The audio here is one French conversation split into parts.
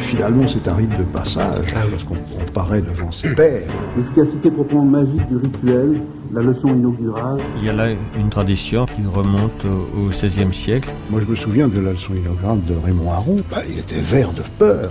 finalement, c'est un rite de passage, parce qu'on paraît devant ses pairs. L'efficacité proprement magique du rituel, la leçon inaugurale. Il y a là une tradition qui remonte au XVIe siècle. Moi, je me souviens de la leçon inaugurale de Raymond Aron. Il était vert de peur.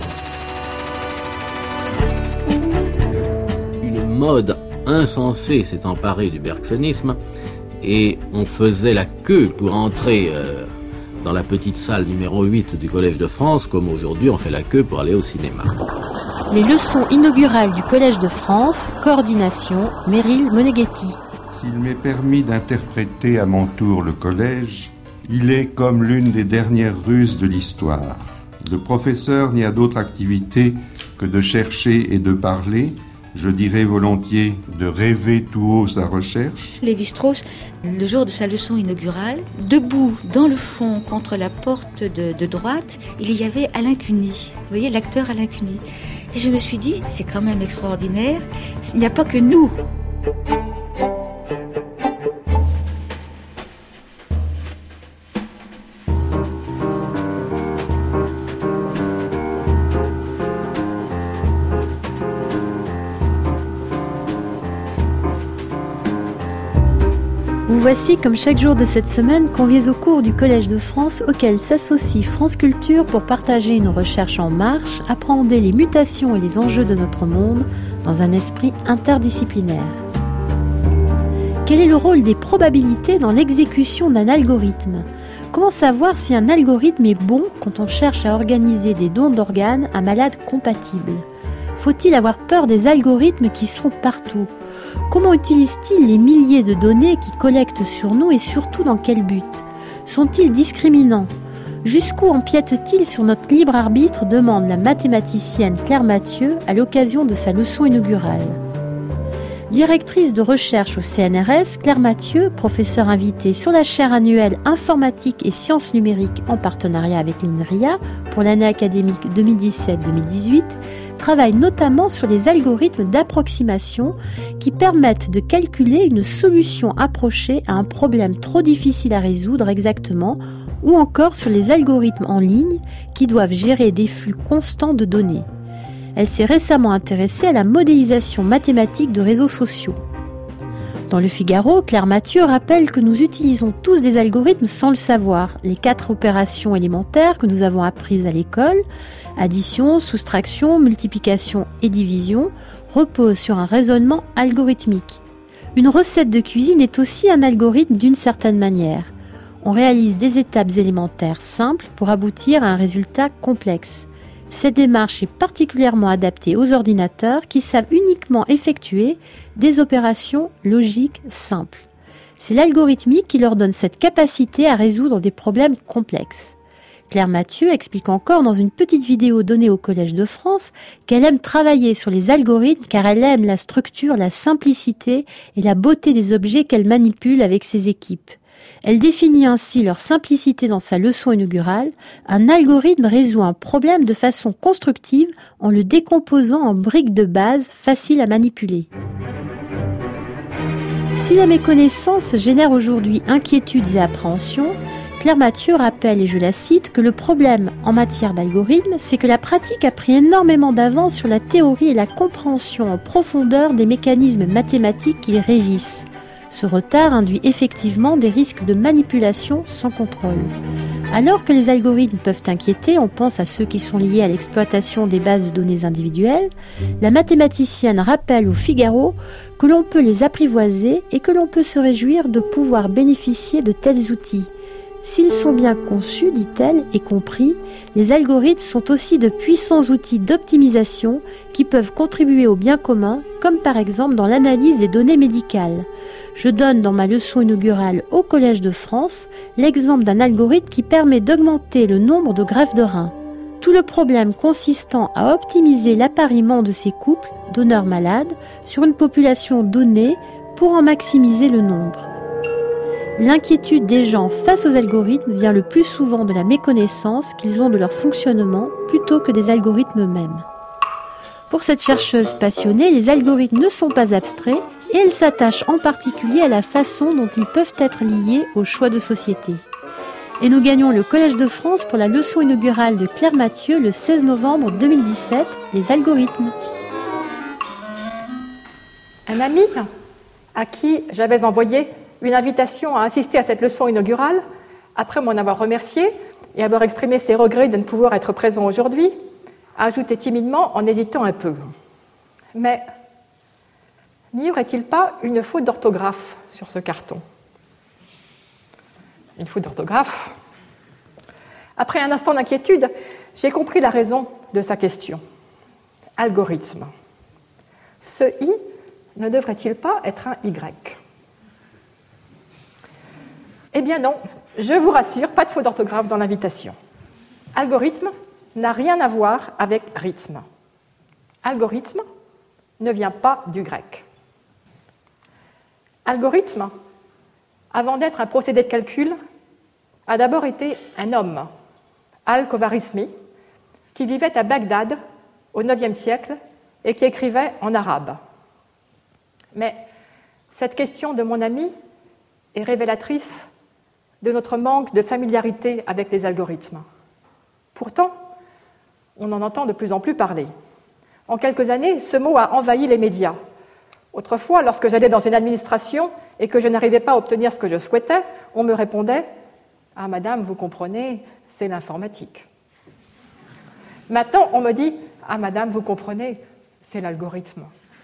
Une mode insensée s'est emparée du bergsonisme et on faisait la queue pour entrer dans la petite salle numéro 8 du Collège de France, comme aujourd'hui on fait la queue pour aller au cinéma. Les leçons inaugurales du Collège de France, coordination, Meryl Moneghetti. S'il m'est permis d'interpréter à mon tour le collège, il est comme l'une des dernières ruses de l'histoire. Le professeur n'y a d'autre activité que de chercher et de parler, je dirais volontiers de rêver tout haut sa recherche. Lévi-Strauss, le jour de sa leçon inaugurale, debout dans le fond contre la porte de droite, il y avait Alain Cuny. Vous voyez, l'acteur Alain Cuny. Et je me suis dit, c'est quand même extraordinaire, il n'y a pas que nous. Vous voici, comme chaque jour de cette semaine, conviés au cours du Collège de France, auquel s'associe France Culture pour partager une recherche en marche, appréhender les mutations et les enjeux de notre monde dans un esprit interdisciplinaire. Quel est le rôle des probabilités dans l'exécution d'un algorithme ? Comment savoir si un algorithme est bon quand on cherche à organiser des dons d'organes à malades compatibles ? Faut-il avoir peur des algorithmes qui sont partout ? Comment utilisent-ils les milliers de données qu'ils collectent sur nous et surtout dans quel but ? Sont-ils discriminants ? Jusqu'où empiètent-ils sur notre libre arbitre ? Demande la mathématicienne Claire Mathieu à l'occasion de sa leçon inaugurale. Directrice de recherche au CNRS, Claire Mathieu, professeure invitée sur la chaire annuelle Informatique et Sciences numériques en partenariat avec l'INRIA pour l'année académique 2017-2018, travaille notamment sur les algorithmes d'approximation qui permettent de calculer une solution approchée à un problème trop difficile à résoudre exactement, ou encore sur les algorithmes en ligne qui doivent gérer des flux constants de données. Elle s'est récemment intéressée à la modélisation mathématique de réseaux sociaux. Dans Le Figaro, Claire Mathieu rappelle que nous utilisons tous des algorithmes sans le savoir. Les 4 opérations élémentaires que nous avons apprises à l'école, addition, soustraction, multiplication et division, reposent sur un raisonnement algorithmique. Une recette de cuisine est aussi un algorithme d'une certaine manière. On réalise des étapes élémentaires simples pour aboutir à un résultat complexe. Cette démarche est particulièrement adaptée aux ordinateurs qui savent uniquement effectuer des opérations logiques simples. C'est l'algorithmique qui leur donne cette capacité à résoudre des problèmes complexes. Claire Mathieu explique encore dans une petite vidéo donnée au Collège de France qu'elle aime travailler sur les algorithmes car elle aime la structure, la simplicité et la beauté des objets qu'elle manipule avec ses équipes. Elle définit ainsi leur simplicité dans sa leçon inaugurale. Un algorithme résout un problème de façon constructive en le décomposant en briques de base faciles à manipuler. Si la méconnaissance génère aujourd'hui inquiétudes et appréhensions, Claire Mathieu rappelle, et je la cite, que le problème en matière d'algorithme, c'est que la pratique a pris énormément d'avance sur la théorie et la compréhension en profondeur des mécanismes mathématiques qui les régissent. Ce retard induit effectivement des risques de manipulation sans contrôle. Alors que les algorithmes peuvent inquiéter, on pense à ceux qui sont liés à l'exploitation des bases de données individuelles, la mathématicienne rappelle au Figaro que l'on peut les apprivoiser et que l'on peut se réjouir de pouvoir bénéficier de tels outils. S'ils sont bien conçus, dit-elle, et compris, les algorithmes sont aussi de puissants outils d'optimisation qui peuvent contribuer au bien commun, comme par exemple dans l'analyse des données médicales. Je donne dans ma leçon inaugurale au Collège de France l'exemple d'un algorithme qui permet d'augmenter le nombre de greffes de reins. Tout le problème consistant à optimiser l'appariement de ces couples, donneurs-malades, sur une population donnée pour en maximiser le nombre. L'inquiétude des gens face aux algorithmes vient le plus souvent de la méconnaissance qu'ils ont de leur fonctionnement plutôt que des algorithmes eux-mêmes. Pour cette chercheuse passionnée, les algorithmes ne sont pas abstraits et elle s'attache en particulier à la façon dont ils peuvent être liés aux choix de société. Et nous gagnons le Collège de France pour la leçon inaugurale de Claire Mathieu le 16 novembre 2017, les algorithmes. Un ami à qui j'avais envoyé une invitation à assister à cette leçon inaugurale, après m'en avoir remercié et avoir exprimé ses regrets de ne pouvoir être présent aujourd'hui, a ajouté timidement en hésitant un peu. Mais n'y aurait-il pas une faute d'orthographe sur ce carton ? Une faute d'orthographe ? Après un instant d'inquiétude, j'ai compris la raison de sa question. Algorithme. Ce « i » ne devrait-il pas être un « y » ? Eh bien non, je vous rassure, pas de faute d'orthographe dans l'invitation. Algorithme n'a rien à voir avec rythme. Algorithme ne vient pas du grec. Algorithme, avant d'être un procédé de calcul, a d'abord été un homme, Al-Khwarizmi, qui vivait à Bagdad au IXe siècle et qui écrivait en arabe. Mais cette question de mon ami est révélatrice de notre manque de familiarité avec les algorithmes. Pourtant, on en entend de plus en plus parler. En quelques années, ce mot a envahi les médias. Autrefois, lorsque j'allais dans une administration et que je n'arrivais pas à obtenir ce que je souhaitais, on me répondait « Ah, madame, vous comprenez, c'est l'informatique. » Maintenant, on me dit « Ah, madame, vous comprenez, c'est l'algorithme. »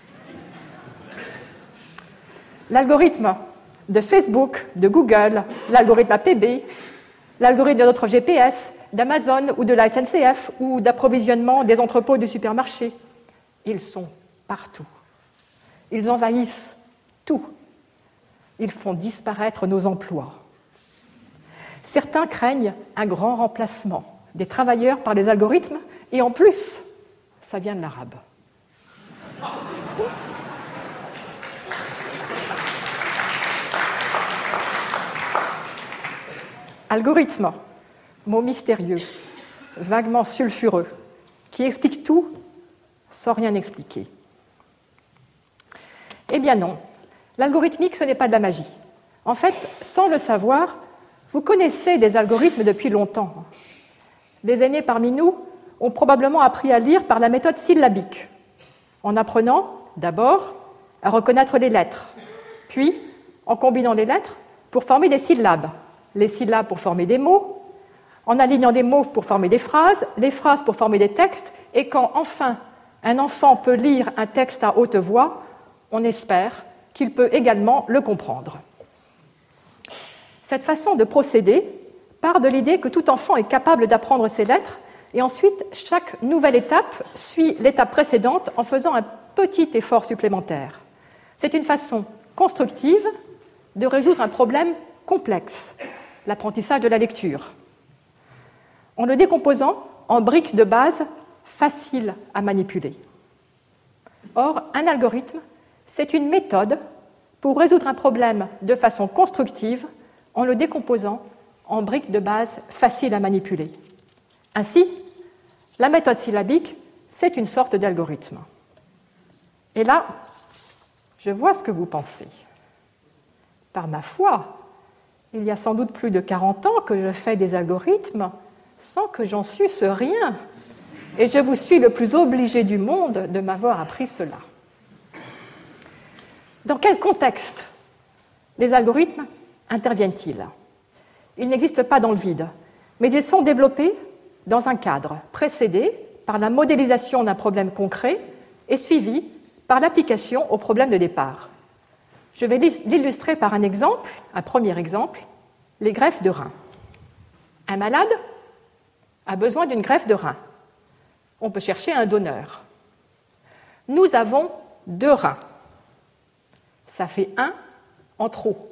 L'algorithme de Facebook, de Google, l'algorithme APB, l'algorithme de notre GPS, d'Amazon ou de la SNCF ou d'approvisionnement des entrepôts du supermarché. Ils sont partout. Ils envahissent tout. Ils font disparaître nos emplois. Certains craignent un grand remplacement des travailleurs par les algorithmes et en plus, ça vient de l'arabe. Algorithme, mot mystérieux, vaguement sulfureux, qui explique tout sans rien expliquer. Eh bien non, l'algorithmique, ce n'est pas de la magie. En fait, sans le savoir, vous connaissez des algorithmes depuis longtemps. Les aînés parmi nous ont probablement appris à lire par la méthode syllabique, en apprenant d'abord à reconnaître les lettres, puis en combinant les lettres pour former des syllabes, les syllabes pour former des mots, en alignant des mots pour former des phrases, les phrases pour former des textes, et quand enfin un enfant peut lire un texte à haute voix, on espère qu'il peut également le comprendre. Cette façon de procéder part de l'idée que tout enfant est capable d'apprendre ses lettres, et ensuite chaque nouvelle étape suit l'étape précédente en faisant un petit effort supplémentaire. C'est une façon constructive de résoudre un problème complexe, l'apprentissage de la lecture, en le décomposant en briques de base faciles à manipuler. Or, un algorithme, c'est une méthode pour résoudre un problème de façon constructive en le décomposant en briques de base faciles à manipuler. Ainsi, la méthode syllabique, c'est une sorte d'algorithme. Et là, je vois ce que vous pensez. Par ma foi, il y a sans doute plus de 40 ans que je fais des algorithmes sans que j'en susse rien. Et je vous suis le plus obligé du monde de m'avoir appris cela. Dans quel contexte les algorithmes interviennent-ils ? Ils n'existent pas dans le vide, mais ils sont développés dans un cadre précédé par la modélisation d'un problème concret et suivi par l'application au problème de départ. Je vais l'illustrer par un exemple, un premier exemple, les greffes de rein. Un malade a besoin d'une greffe de rein. On peut chercher un donneur. Nous avons 2 reins. Ça fait 1 en trop.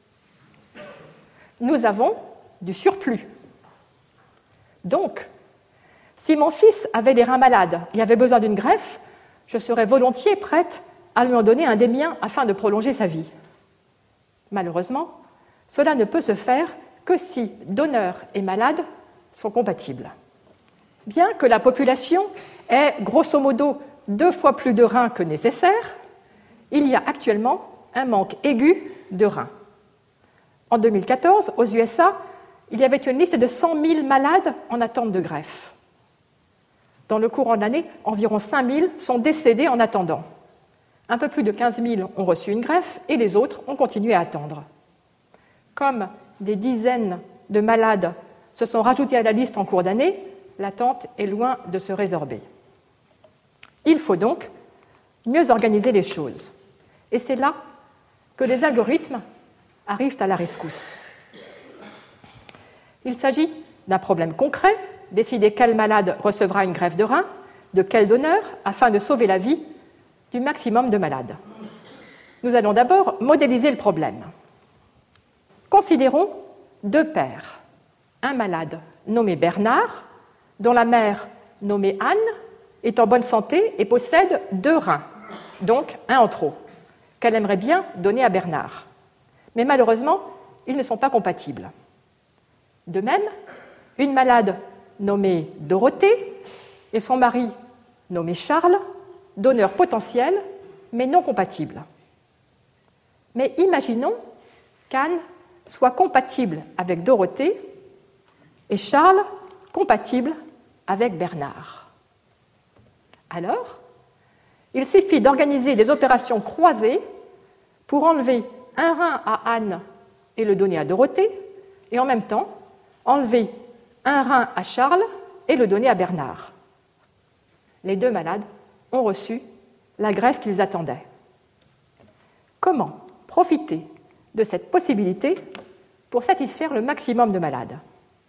Nous avons du surplus. Donc, si mon fils avait les reins malades et avait besoin d'une greffe, je serais volontiers prête à lui en donner un des miens afin de prolonger sa vie. Malheureusement, cela ne peut se faire que si donneur et malade sont compatibles. Bien que la population ait grosso modo 2 fois plus de reins que nécessaire, il y a actuellement un manque aigu de reins. En 2014, aux USA, il y avait une liste de 100 000 malades en attente de greffe. Dans le courant de l'année, environ 5 000 sont décédés en attendant. Un peu plus de 15 000 ont reçu une greffe et les autres ont continué à attendre. Comme des dizaines de malades se sont rajoutés à la liste en cours d'année, l'attente est loin de se résorber. Il faut donc mieux organiser les choses. Et c'est là que les algorithmes arrivent à la rescousse. Il s'agit d'un problème concret, décider quel malade recevra une greffe de rein, de quel donneur, afin de sauver la vie du maximum de malades. Nous allons d'abord modéliser le problème. Considérons deux pères. Un malade nommé Bernard, dont la mère nommée Anne est en bonne santé et possède 2 reins, donc un en trop, qu'elle aimerait bien donner à Bernard. Mais malheureusement, ils ne sont pas compatibles. De même, une malade nommée Dorothée et son mari nommé Charles, donneurs potentiels, mais non compatibles. Mais imaginons qu'Anne soit compatible avec Dorothée et Charles compatible avec Bernard. Alors, il suffit d'organiser des opérations croisées pour enlever un rein à Anne et le donner à Dorothée, et en même temps enlever un rein à Charles et le donner à Bernard. Les 2 malades ont reçu la greffe qu'ils attendaient. Comment profiter de cette possibilité pour satisfaire le maximum de malades?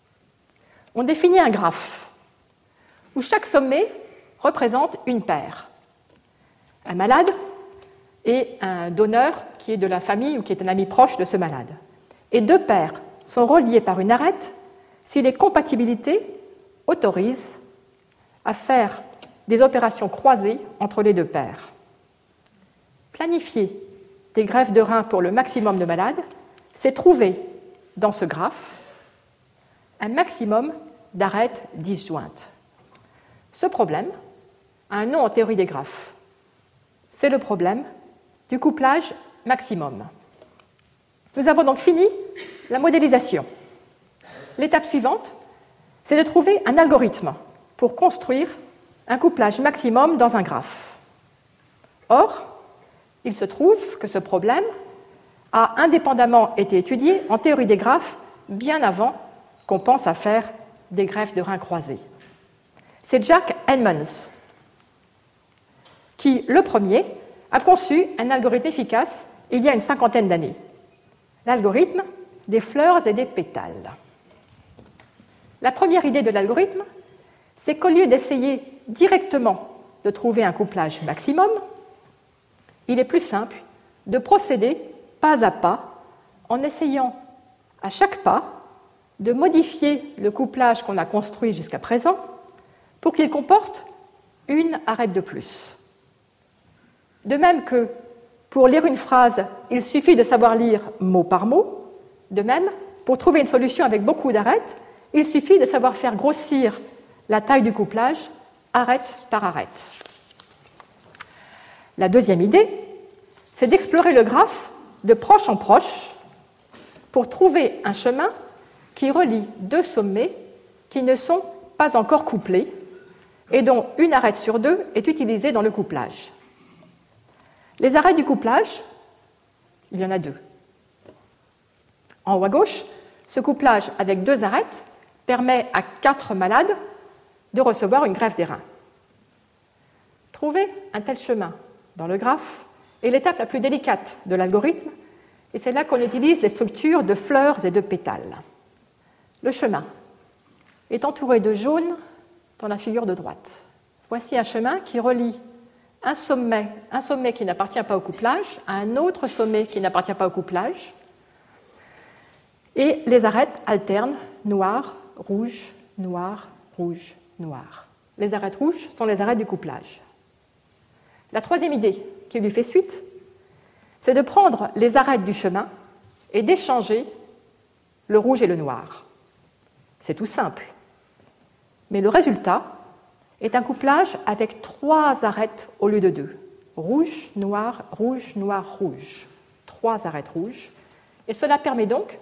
On définit un graphe où chaque sommet représente une paire. Un malade et un donneur qui est de la famille ou qui est un ami proche de ce malade. Et 2 paires sont reliées par une arête si les compatibilités autorisent à faire des opérations croisées entre les 2 paires. Planifier des greffes de reins pour le maximum de malades, c'est trouver dans ce graphe un maximum d'arêtes disjointes. Ce problème a un nom en théorie des graphes. C'est le problème du couplage maximum. Nous avons donc fini la modélisation. L'étape suivante, c'est de trouver un algorithme pour construire un couplage maximum dans un graphe. Or, il se trouve que ce problème a indépendamment été étudié en théorie des graphes bien avant qu'on pense à faire des greffes de reins croisées. C'est Jack Edmonds qui, le premier, a conçu un algorithme efficace il y a une 50aine d'années. L'algorithme des fleurs et des pétales. La première idée de l'algorithme, c'est qu'au lieu d'essayer directement de trouver un couplage maximum, il est plus simple de procéder pas à pas en essayant à chaque pas de modifier le couplage qu'on a construit jusqu'à présent pour qu'il comporte une arête de plus. De même que pour lire une phrase, il suffit de savoir lire mot par mot, de même, pour trouver une solution avec beaucoup d'arêtes, il suffit de savoir faire grossir la taille du couplage arête par arête. La deuxième idée, c'est d'explorer le graphe de proche en proche pour trouver un chemin qui relie 2 sommets qui ne sont pas encore couplés et dont une arête sur 2 est utilisée dans le couplage. Les arêtes du couplage, il y en a 2. En haut à gauche, ce couplage avec 2 arêtes permet à 4 malades de recevoir une greffe des reins. Trouver un tel chemin dans le graphe est l'étape la plus délicate de l'algorithme, et c'est là qu'on utilise les structures de fleurs et de pétales. Le chemin est entouré de jaune dans la figure de droite. Voici un chemin qui relie un sommet qui n'appartient pas au couplage à un autre sommet qui n'appartient pas au couplage, et les arêtes alternent noir, rouge, noir, rouge, noir. Les arêtes rouges sont les arêtes du couplage. La troisième idée qui lui fait suite, c'est de prendre les arêtes du chemin et d'échanger le rouge et le noir. C'est tout simple. Mais le résultat est un couplage avec 3 arêtes au lieu de 2. Rouge, noir, rouge, noir, rouge. 3 arêtes rouges. Et cela permet donc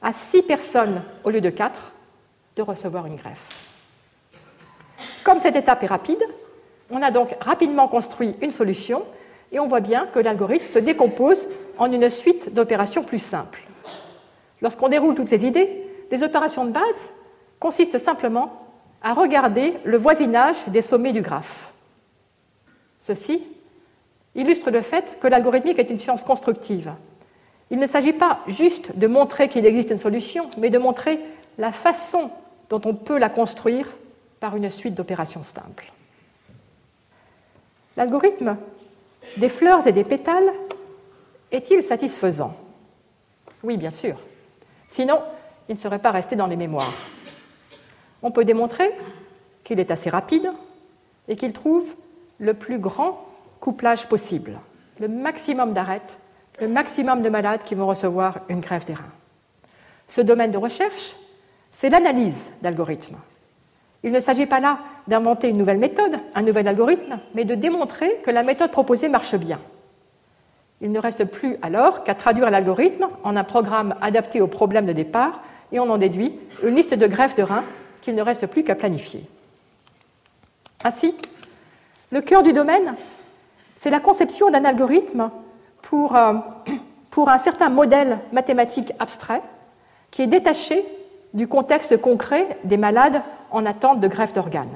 à 6 personnes au lieu de 4 de recevoir une greffe. Comme cette étape est rapide, on a donc rapidement construit une solution et on voit bien que l'algorithme se décompose en une suite d'opérations plus simples. Lorsqu'on déroule toutes les idées, les opérations de base consistent simplement à regarder le voisinage des sommets du graphe. Ceci illustre le fait que l'algorithmique est une science constructive. Il ne s'agit pas juste de montrer qu'il existe une solution, mais de montrer la façon dont on peut la construire par une suite d'opérations simples. L'algorithme des fleurs et des pétales est-il satisfaisant? Oui, bien sûr. Sinon, il ne serait pas resté dans les mémoires. On peut démontrer qu'il est assez rapide et qu'il trouve le plus grand couplage possible, le maximum d'arêtes, le maximum de malades qui vont recevoir une greffe des reins. Ce domaine de recherche, c'est l'analyse d'algorithmes. Il ne s'agit pas là d'inventer une nouvelle méthode, un nouvel algorithme, mais de démontrer que la méthode proposée marche bien. Il ne reste plus alors qu'à traduire l'algorithme en un programme adapté au problème de départ et on en déduit une liste de greffes de reins qu'il ne reste plus qu'à planifier. Ainsi, le cœur du domaine, c'est la conception d'un algorithme pour un certain modèle mathématique abstrait qui est détaché du contexte concret des malades en attente de greffe d'organes.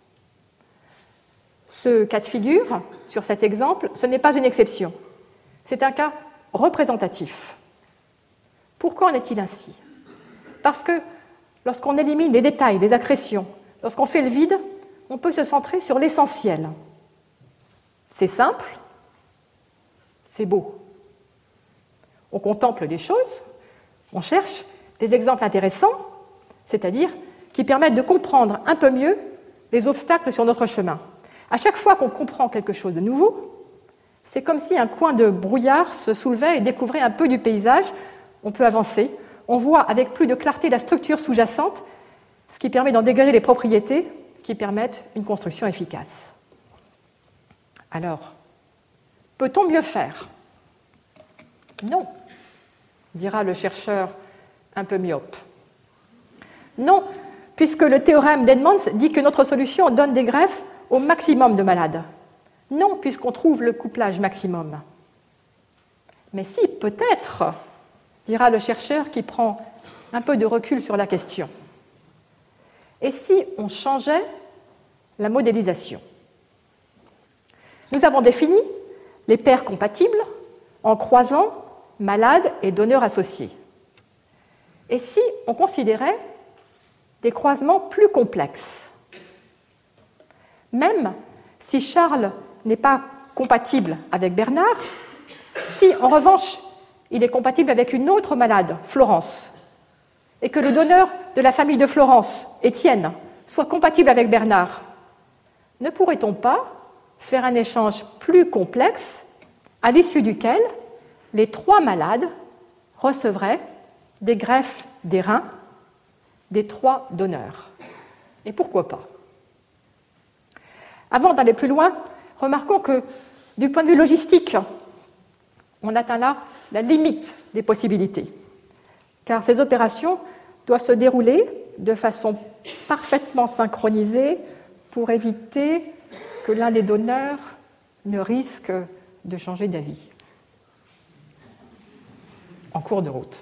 Ce cas de figure, sur cet exemple, ce n'est pas une exception. C'est un cas représentatif. Pourquoi en est-il ainsi? Parce que lorsqu'on élimine les détails, les accrétions, lorsqu'on fait le vide, on peut se centrer sur l'essentiel. C'est simple, c'est beau. On contemple les choses, on cherche des exemples intéressants, c'est-à-dire qui permettent de comprendre un peu mieux les obstacles sur notre chemin. À chaque fois qu'on comprend quelque chose de nouveau, c'est comme si un coin de brouillard se soulevait et découvrait un peu du paysage. On peut avancer, on voit avec plus de clarté la structure sous-jacente, ce qui permet d'en dégager les propriétés qui permettent une construction efficace. Alors, peut-on mieux faire? Non, dira le chercheur un peu myope. Non, puisque le théorème d'Edmonds dit que notre solution donne des greffes au maximum de malades. Non, puisqu'on trouve le couplage maximum. Mais si, peut-être, dira le chercheur qui prend un peu de recul sur la question. Et si on changeait la modélisation? Nous avons défini les paires compatibles en croisant malades et donneurs associés. Et si on considérait des croisements plus complexes? Même si Charles n'est pas compatible avec Bernard, si en revanche il est compatible avec une autre malade, Florence, et que le donneur de la famille de Florence, Étienne, soit compatible avec Bernard, ne pourrait-on pas faire un échange plus complexe à l'issue duquel les 3 malades recevraient des greffes des reins des 3 donneurs? Et pourquoi pas? Avant d'aller plus loin, remarquons que, du point de vue logistique, on atteint là la limite des possibilités, car ces opérations doivent se dérouler de façon parfaitement synchronisée pour éviter que l'un des donneurs ne risque de changer d'avis en cours de route.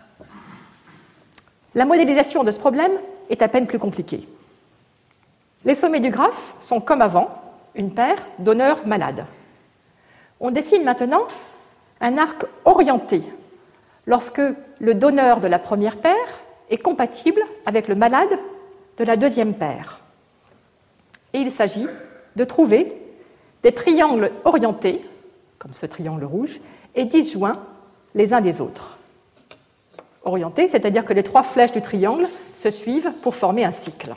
La modélisation de ce problème est à peine plus compliquée. Les sommets du graphe sont comme avant, une paire donneur-malade. On dessine maintenant un arc orienté lorsque le donneur de la première paire est compatible avec le malade de la deuxième paire. Et il s'agit de trouver des triangles orientés, comme ce triangle rouge, et disjoints les uns des autres. Orientés, c'est-à-dire que les 3 flèches du triangle se suivent pour former un cycle.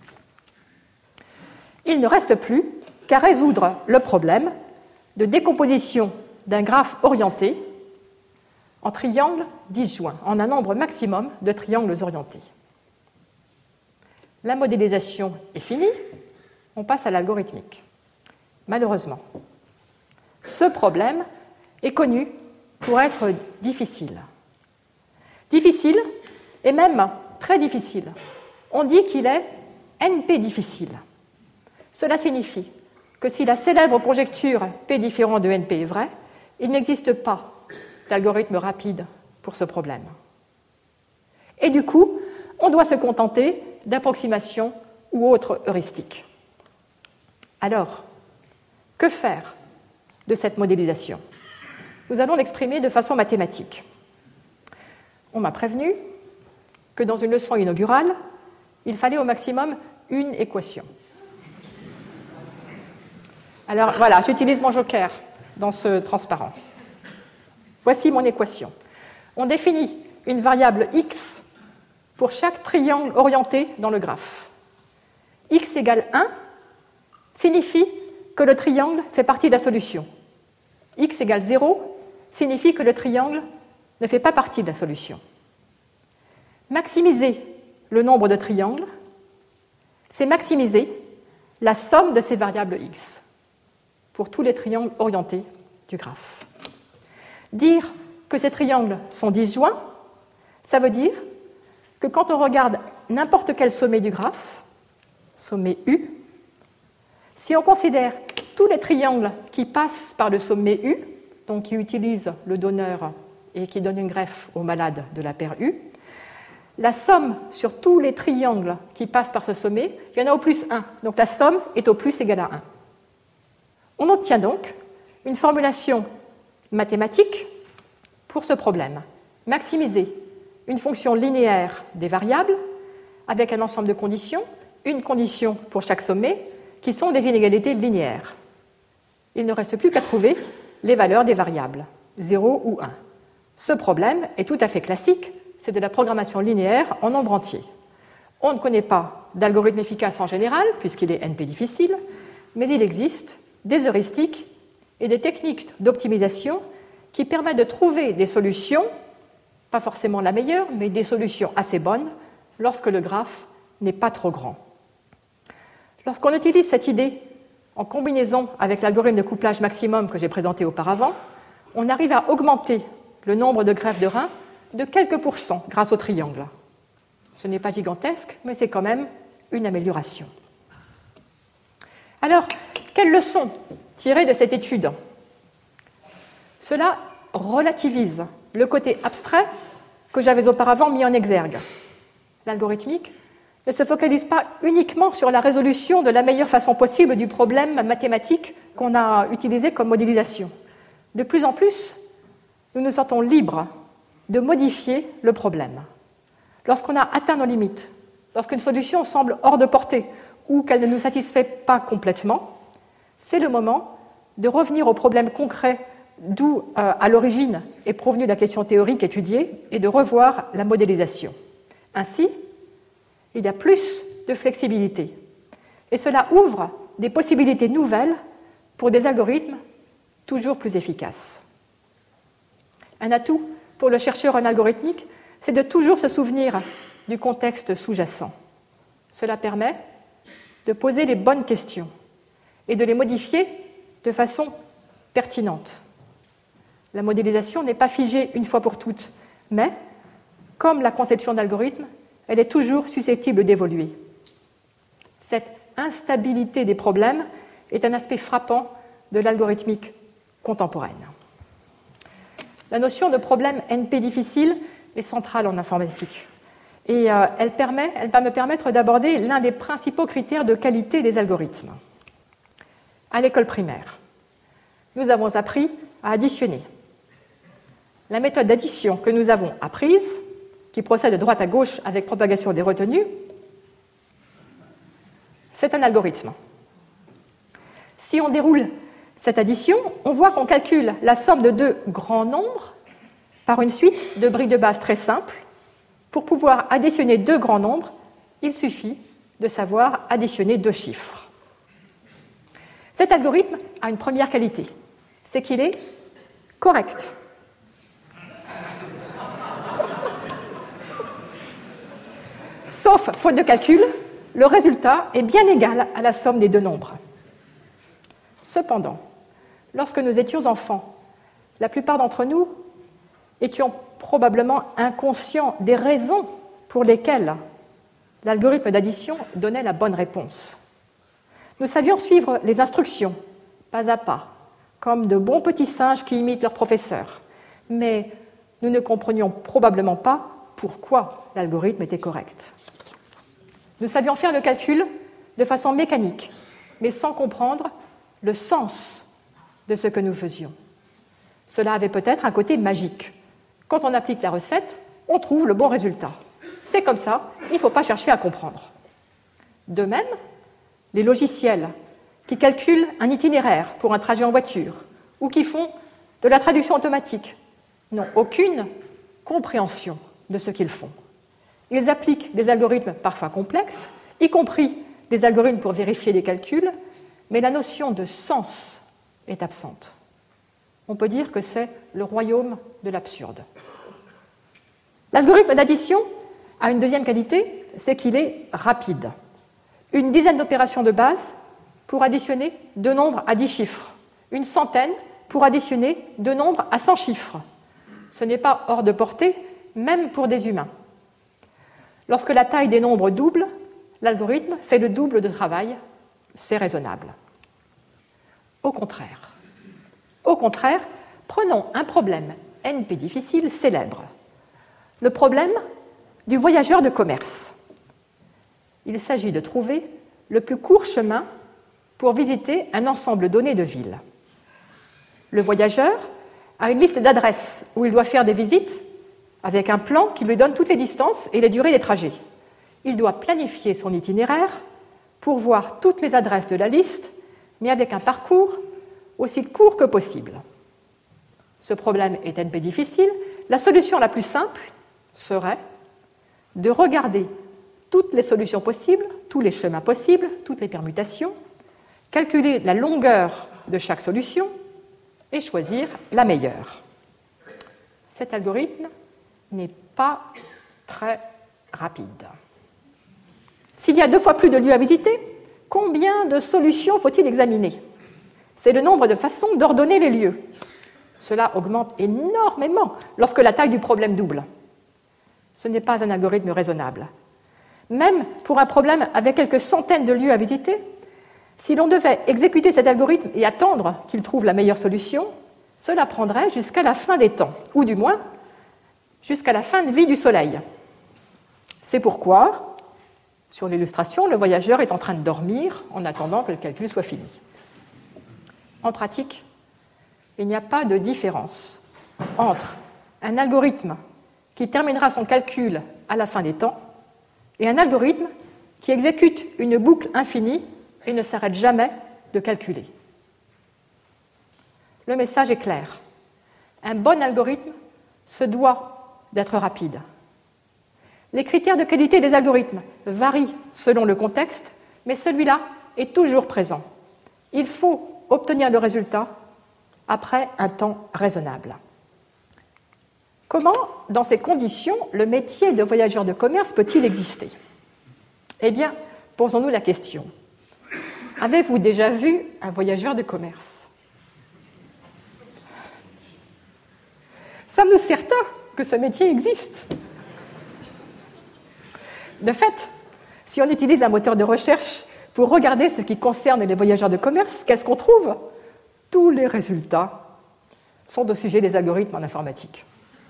Il ne reste plus qu'à résoudre le problème de décomposition d'un graphe orienté en triangles disjoints, en un nombre maximum de triangles orientés. La modélisation est finie, on passe à l'algorithmique. Malheureusement, ce problème est connu pour être difficile. Difficile et même très difficile. On dit qu'il est NP difficile. Cela signifie que si la célèbre conjecture P différent de NP est vraie, il n'existe pas d'algorithme rapide pour ce problème. Et du coup, on doit se contenter d'approximations ou autres heuristiques. Alors, que faire de cette modélisation? Nous allons l'exprimer de façon mathématique. On m'a prévenu que dans une leçon inaugurale, il fallait au maximum une équation. Alors voilà, j'utilise mon joker dans ce transparent. Voici mon équation. On définit une variable x pour chaque triangle orienté dans le graphe. X égale 1 signifie que le triangle fait partie de la solution. X égale 0 signifie que le triangle ne fait pas partie de la solution. Maximiser le nombre de triangles, c'est maximiser la somme de ces variables x pour tous les triangles orientés du graphe. Dire que ces triangles sont disjoints, ça veut dire que quand on regarde n'importe quel sommet du graphe, sommet U, si on considère tous les triangles qui passent par le sommet U, donc qui utilisent le donneur et qui donnent une greffe au malade de la paire U, la somme sur tous les triangles qui passent par ce sommet, il y en a au plus 1. Donc la somme est au plus égale à 1. On obtient donc une formulation mathématique pour ce problème. Maximiser une fonction linéaire des variables avec un ensemble de conditions, une condition pour chaque sommet, qui sont des inégalités linéaires. Il ne reste plus qu'à trouver les valeurs des variables, 0 ou 1. Ce problème est tout à fait classique, c'est de la programmation linéaire en nombre entier. On ne connaît pas d'algorithme efficace en général, puisqu'il est NP difficile, mais il existe des heuristiques et des techniques d'optimisation qui permettent de trouver des solutions, pas forcément la meilleure, mais des solutions assez bonnes lorsque le graphe n'est pas trop grand. Lorsqu'on utilise cette idée en combinaison avec l'algorithme de couplage maximum que j'ai présenté auparavant, on arrive à augmenter le nombre de greffes de rein de quelques pourcents grâce au triangle. Ce n'est pas gigantesque, mais c'est quand même une amélioration. Alors, quelle leçon tirer de cette étude? Cela relativise le côté abstrait que j'avais auparavant mis en exergue. L'algorithmique ne se focalise pas uniquement sur la résolution de la meilleure façon possible du problème mathématique qu'on a utilisé comme modélisation. De plus en plus, nous nous sentons libres de modifier le problème. Lorsqu'on a atteint nos limites, lorsqu'une solution semble hors de portée ou qu'elle ne nous satisfait pas complètement, c'est le moment de revenir au problème concret d'où, à l'origine, est provenue la question théorique étudiée et de revoir la modélisation. Ainsi, il y a plus de flexibilité. Et cela ouvre des possibilités nouvelles pour des algorithmes toujours plus efficaces. Un atout pour le chercheur en algorithmique, c'est de toujours se souvenir du contexte sous-jacent. Cela permet de poser les bonnes questions et de les modifier de façon pertinente. La modélisation n'est pas figée une fois pour toutes, mais, comme la conception d'algorithmes, elle est toujours susceptible d'évoluer. Cette instabilité des problèmes est un aspect frappant de l'algorithmique contemporaine. La notion de problème NP difficile est centrale en informatique et elle va me permettre d'aborder l'un des principaux critères de qualité des algorithmes. À l'école primaire, nous avons appris à additionner. La méthode d'addition que nous avons apprise, qui procède de droite à gauche avec propagation des retenues, c'est un algorithme. Si on déroule cette addition, on voit qu'on calcule la somme de deux grands nombres par une suite de briques de base très simple. Pour pouvoir additionner deux grands nombres, il suffit de savoir additionner deux chiffres. Cet algorithme a une première qualité, c'est qu'il est correct. Sauf faute de calcul, le résultat est bien égal à la somme des deux nombres. Cependant, lorsque nous étions enfants, la plupart d'entre nous étions probablement inconscients des raisons pour lesquels l'algorithme d'addition donnait la bonne réponse. Nous savions suivre les instructions, pas à pas, comme de bons petits singes qui imitent leur professeur, mais nous ne comprenions probablement pas pourquoi l'algorithme était correct. Nous savions faire le calcul de façon mécanique, mais sans comprendre le sens de ce que nous faisions. Cela avait peut-être un côté magique. Quand on applique la recette, on trouve le bon résultat. C'est comme ça, il ne faut pas chercher à comprendre. De même, les logiciels qui calculent un itinéraire pour un trajet en voiture ou qui font de la traduction automatique n'ont aucune compréhension de ce qu'ils font. Ils appliquent des algorithmes parfois complexes, y compris des algorithmes pour vérifier les calculs, mais la notion de sens est absente. On peut dire que c'est le royaume de l'absurde. L'algorithme d'addition a une deuxième qualité, c'est qu'il est rapide. Une dizaine d'opérations de base pour additionner 2 nombres à 10 chiffres, une centaine pour additionner 2 nombres à 100 chiffres. Ce n'est pas hors de portée, même pour des humains. Lorsque la taille des nombres double, l'algorithme fait le double de travail, c'est raisonnable. Au contraire, prenons un problème NP difficile célèbre, le problème du voyageur de commerce. Il s'agit de trouver le plus court chemin pour visiter un ensemble donné de villes. Le voyageur a une liste d'adresses où il doit faire des visites avec un plan qui lui donne toutes les distances et les durées des trajets. Il doit planifier son itinéraire pour voir toutes les adresses de la liste, mais avec un parcours aussi court que possible. Ce problème est NP difficile. La solution la plus simple serait de regarder toutes les solutions possibles, tous les chemins possibles, toutes les permutations, calculer la longueur de chaque solution et choisir la meilleure. Cet algorithme n'est pas très rapide. S'il y a 2 fois plus de lieux à visiter, combien de solutions faut-il examiner? C'est le nombre de façons d'ordonner les lieux. Cela augmente énormément lorsque la taille du problème double. Ce n'est pas un algorithme raisonnable. Même pour un problème avec quelques centaines de lieux à visiter, si l'on devait exécuter cet algorithme et attendre qu'il trouve la meilleure solution, cela prendrait jusqu'à la fin des temps, ou du moins jusqu'à la fin de vie du Soleil. C'est pourquoi, sur l'illustration, le voyageur est en train de dormir en attendant que le calcul soit fini. En pratique, il n'y a pas de différence entre un algorithme qui terminera son calcul à la fin des temps et un algorithme qui exécute une boucle infinie et ne s'arrête jamais de calculer. Le message est clair. Un bon algorithme se doit d'être rapide. Les critères de qualité des algorithmes varient selon le contexte, mais celui-là est toujours présent. Il faut obtenir le résultat après un temps raisonnable. Comment, dans ces conditions, le métier de voyageur de commerce peut-il exister? Eh bien, posons-nous la question. Avez-vous déjà vu un voyageur de commerce? Sommes-nous certains que ce métier existe? De fait, si on utilise un moteur de recherche pour regarder ce qui concerne les voyageurs de commerce, qu'est-ce qu'on trouve? Tous les résultats sont au sujet des algorithmes en informatique.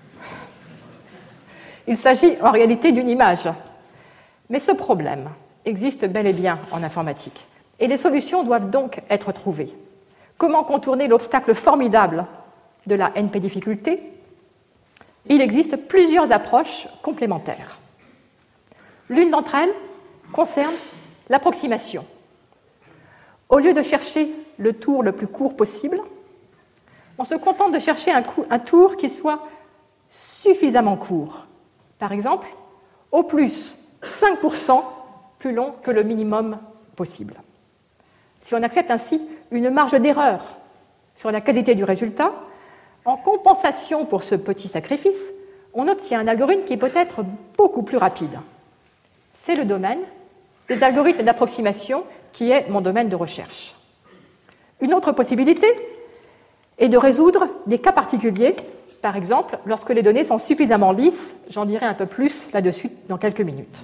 Il s'agit en réalité d'une image. Mais ce problème existe bel et bien en informatique. Et les solutions doivent donc être trouvées. Comment contourner l'obstacle formidable de la NP difficulté? Il existe plusieurs approches complémentaires. L'une d'entre elles concerne l'approximation. Au lieu de chercher le tour le plus court possible, on se contente de chercher un tour qui soit suffisamment court. Par exemple, au plus 5% plus long que le minimum possible. Si on accepte ainsi une marge d'erreur sur la qualité du résultat, en compensation pour ce petit sacrifice, on obtient un algorithme qui peut être beaucoup plus rapide. C'est le domaine des algorithmes d'approximation qui est mon domaine de recherche. Une autre possibilité est de résoudre des cas particuliers par exemple, lorsque les données sont suffisamment lisses. J'en dirai un peu plus là-dessus dans quelques minutes.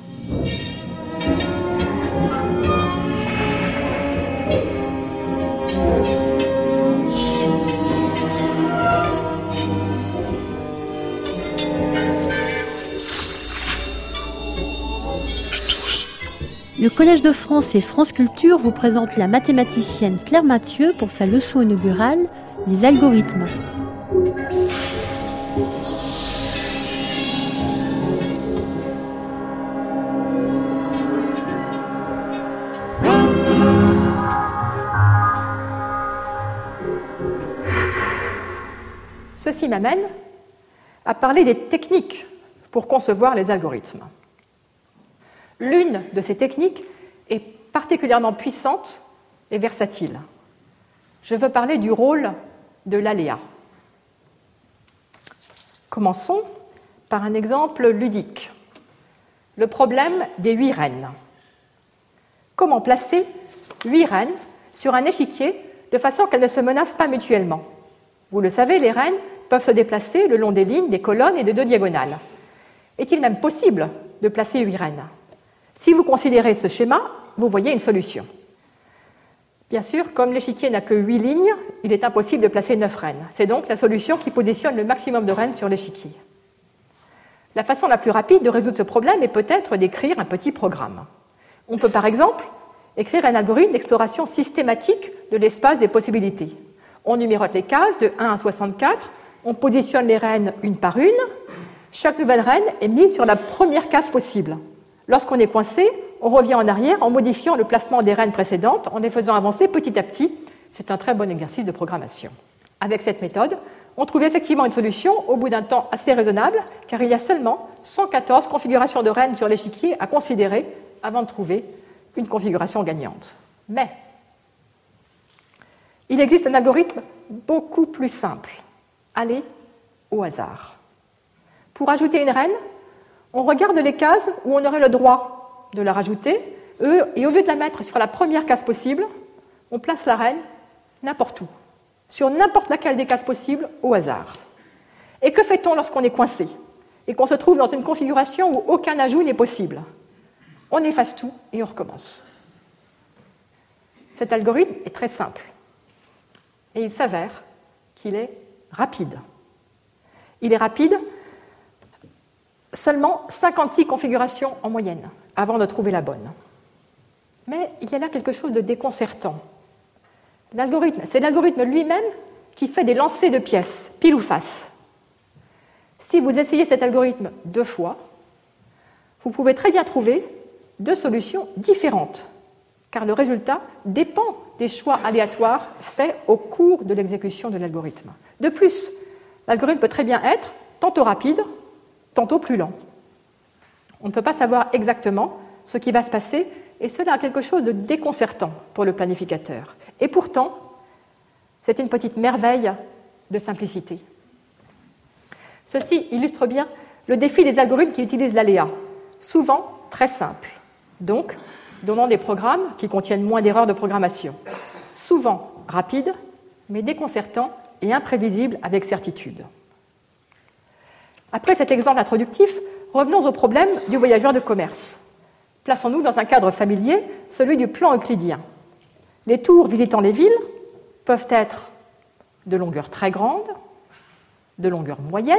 Le Collège de France et France Culture vous présentent la mathématicienne Claire Mathieu pour sa leçon inaugurale « Les algorithmes ». Ceci m'amène à parler des techniques pour concevoir les algorithmes. L'une de ces techniques est particulièrement puissante et versatile. Je veux parler du rôle de l'aléa. Commençons par un exemple ludique. Le problème des 8 rennes. Comment placer 8 rennes sur un échiquier de façon qu'elles ne se menacent pas mutuellement? Vous le savez, les rennes peuvent se déplacer le long des lignes, des colonnes et des 2 diagonales. Est-il même possible de placer 8 rennes? Si vous considérez ce schéma, vous voyez une solution. Bien sûr, comme l'échiquier n'a que 8 lignes, il est impossible de placer 9 rennes. C'est donc la solution qui positionne le maximum de rennes sur l'échiquier. La façon la plus rapide de résoudre ce problème est peut-être d'écrire un petit programme. On peut par exemple écrire un algorithme d'exploration systématique de l'espace des possibilités. On numérote les cases de 1 à 64, on positionne les rennes une par une. Chaque nouvelle reine est mise sur la première case possible. Lorsqu'on est coincé, on revient en arrière en modifiant le placement des rennes précédentes, en les faisant avancer petit à petit. C'est un très bon exercice de programmation. Avec cette méthode, on trouve effectivement une solution au bout d'un temps assez raisonnable, car il y a seulement 114 configurations de rennes sur l'échiquier à considérer avant de trouver une configuration gagnante. Mais il existe un algorithme beaucoup plus simple. Aller au hasard. Pour ajouter une reine, on regarde les cases où on aurait le droit de la rajouter, et au lieu de la mettre sur la première case possible, on place la reine n'importe où, sur n'importe laquelle des cases possibles, au hasard. Et que fait-on lorsqu'on est coincé et qu'on se trouve dans une configuration où aucun ajout n'est possible? On efface tout et on recommence. Cet algorithme est très simple, et il s'avère qu'il est rapide. Il est rapide. Seulement 56 configurations en moyenne avant de trouver la bonne. Mais il y a là quelque chose de déconcertant. C'est l'algorithme lui-même qui fait des lancers de pièces, pile ou face. Si vous essayez cet algorithme 2 fois, vous pouvez très bien trouver 2 solutions différentes, car le résultat dépend des choix aléatoires faits au cours de l'exécution de l'algorithme. De plus, l'algorithme peut très bien être tantôt rapide, tantôt plus lent. On ne peut pas savoir exactement ce qui va se passer, et cela a quelque chose de déconcertant pour le planificateur. Et pourtant, c'est une petite merveille de simplicité. Ceci illustre bien le défi des algorithmes qui utilisent l'aléa, souvent très simples, donc donnant des programmes qui contiennent moins d'erreurs de programmation, souvent rapides, mais déconcertants et imprévisibles avec certitude. Après cet exemple introductif, revenons au problème du voyageur de commerce. Plaçons-nous dans un cadre familier, celui du plan euclidien. Les tours visitant les villes peuvent être de longueur très grande, de longueur moyenne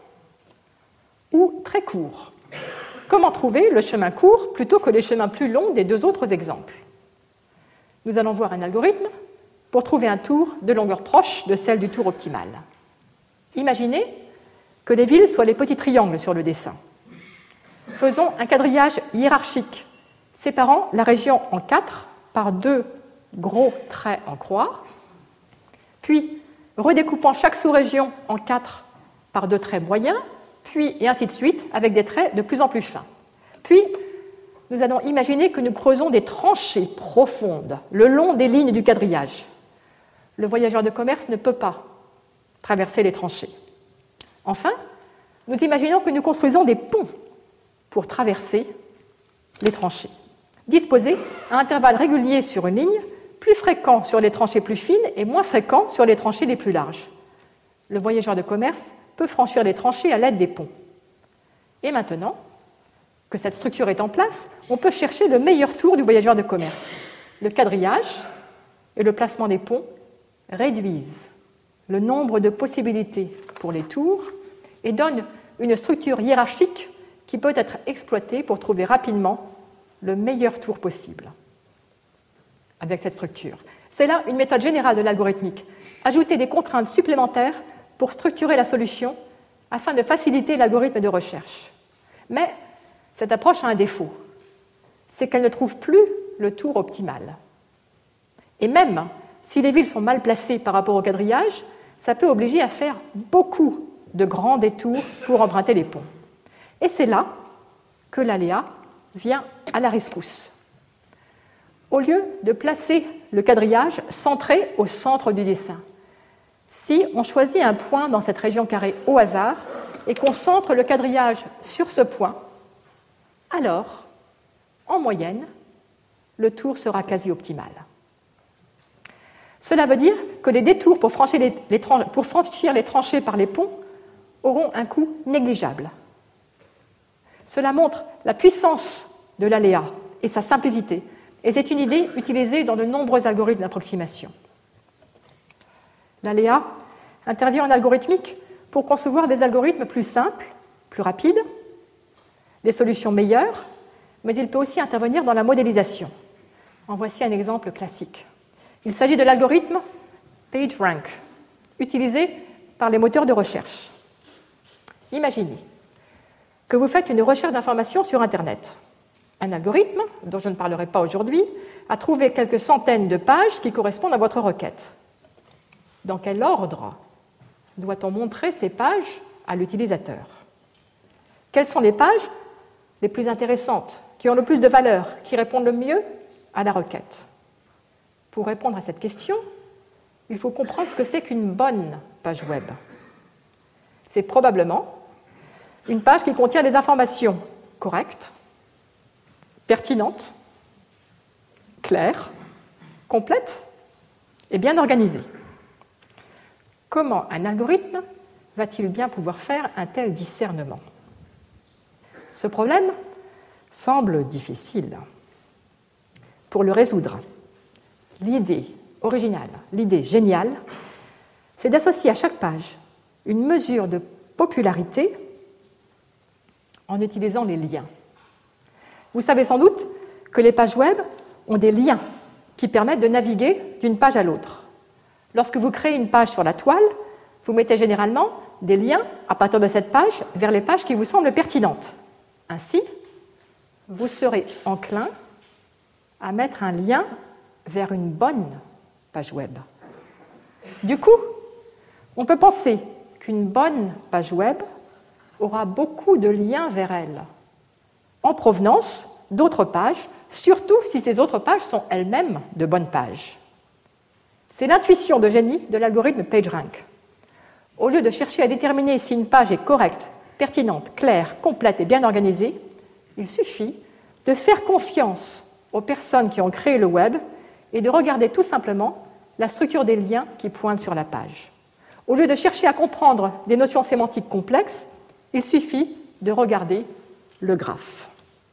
ou très court. Comment trouver le chemin court plutôt que les chemins plus longs des 2 autres exemples? Nous allons voir un algorithme pour trouver un tour de longueur proche de celle du tour optimal. Imaginez que les villes soient les petits triangles sur le dessin. Faisons un quadrillage hiérarchique, séparant la région en 4 par 2 gros traits en croix, puis redécoupant chaque sous-région en 4 par 2 traits moyens, puis et ainsi de suite, avec des traits de plus en plus fins. Puis, nous allons imaginer que nous creusons des tranchées profondes le long des lignes du quadrillage. Le voyageur de commerce ne peut pas traverser les tranchées. Enfin, nous imaginons que nous construisons des ponts pour traverser les tranchées, disposés à intervalles réguliers sur une ligne, plus fréquents sur les tranchées plus fines et moins fréquents sur les tranchées les plus larges. Le voyageur de commerce peut franchir les tranchées à l'aide des ponts. Et maintenant que cette structure est en place, on peut chercher le meilleur tour du voyageur de commerce. Le quadrillage et le placement des ponts réduisent le nombre de possibilités pour les tours et donnent une structure hiérarchique qui peut être exploitée pour trouver rapidement le meilleur tour possible avec cette structure. C'est là une méthode générale de l'algorithmique, ajouter des contraintes supplémentaires pour structurer la solution afin de faciliter l'algorithme de recherche. Mais cette approche a un défaut, c'est qu'elle ne trouve plus le tour optimal. Et même si les villes sont mal placées par rapport au quadrillage, ça peut obliger à faire beaucoup de grands détours pour emprunter les ponts. Et c'est là que l'aléa vient à la rescousse. Au lieu de placer le quadrillage centré au centre du dessin, si on choisit un point dans cette région carrée au hasard et qu'on centre le quadrillage sur ce point, alors, en moyenne, le tour sera quasi optimal. Cela veut dire que les détours pour franchir les tranchées par les ponts auront un coût négligeable. Cela montre la puissance de l'aléa et sa simplicité, et c'est une idée utilisée dans de nombreux algorithmes d'approximation. L'aléa intervient en algorithmique pour concevoir des algorithmes plus simples, plus rapides, des solutions meilleures, mais il peut aussi intervenir dans la modélisation. En voici un exemple classique. Il s'agit de l'algorithme PageRank, utilisé par les moteurs de recherche. Imaginez que vous faites une recherche d'informations sur Internet. Un algorithme, dont je ne parlerai pas aujourd'hui, a trouvé quelques centaines de pages qui correspondent à votre requête. Dans quel ordre doit-on montrer ces pages à l'utilisateur? Quelles sont les pages les plus intéressantes, qui ont le plus de valeur, qui répondent le mieux à la requête? Pour répondre à cette question, il faut comprendre ce que c'est qu'une bonne page web. C'est probablement une page qui contient des informations correctes, pertinentes, claires, complètes et bien organisées. Comment un algorithme va-t-il bien pouvoir faire un tel discernement? Ce problème semble difficile. Pour le résoudre, l'idée originale, l'idée géniale, c'est d'associer à chaque page une mesure de popularité en utilisant les liens. Vous savez sans doute que les pages web ont des liens qui permettent de naviguer d'une page à l'autre. Lorsque vous créez une page sur la toile, vous mettez généralement des liens à partir de cette page vers les pages qui vous semblent pertinentes. Ainsi, vous serez enclin à mettre un lien vers une bonne page web. Du coup, on peut penser qu'une bonne page web aura beaucoup de liens vers elle, en provenance d'autres pages, surtout si ces autres pages sont elles-mêmes de bonnes pages. C'est l'intuition de génie de l'algorithme PageRank. Au lieu de chercher à déterminer si une page est correcte, pertinente, claire, complète et bien organisée, il suffit de faire confiance aux personnes qui ont créé le web et de regarder tout simplement la structure des liens qui pointent sur la page. Au lieu de chercher à comprendre des notions sémantiques complexes, il suffit de regarder le graphe.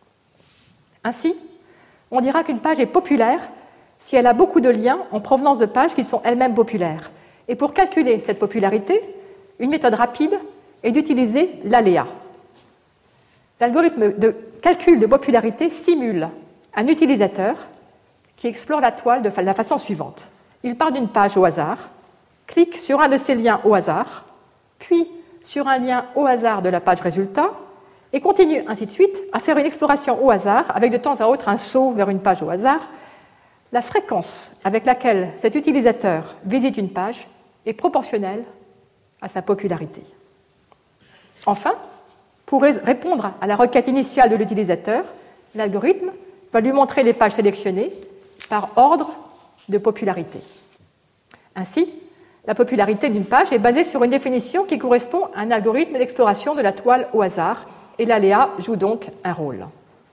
Ainsi, on dira qu'une page est populaire si elle a beaucoup de liens en provenance de pages qui sont elles-mêmes populaires. Et pour calculer cette popularité, une méthode rapide est d'utiliser l'aléa. L'algorithme de calcul de popularité simule un utilisateur qui explore la toile de la façon suivante. Il part d'une page au hasard, clique sur un de ces liens au hasard, puis sur un lien au hasard de la page résultat, et continue ainsi de suite à faire une exploration au hasard, avec de temps à autre un saut vers une page au hasard. La fréquence avec laquelle cet utilisateur visite une page est proportionnelle à sa popularité. Enfin, pour répondre à la requête initiale de l'utilisateur, l'algorithme va lui montrer les pages sélectionnées par ordre de popularité. Ainsi, la popularité d'une page est basée sur une définition qui correspond à un algorithme d'exploration de la toile au hasard, et l'aléa joue donc un rôle.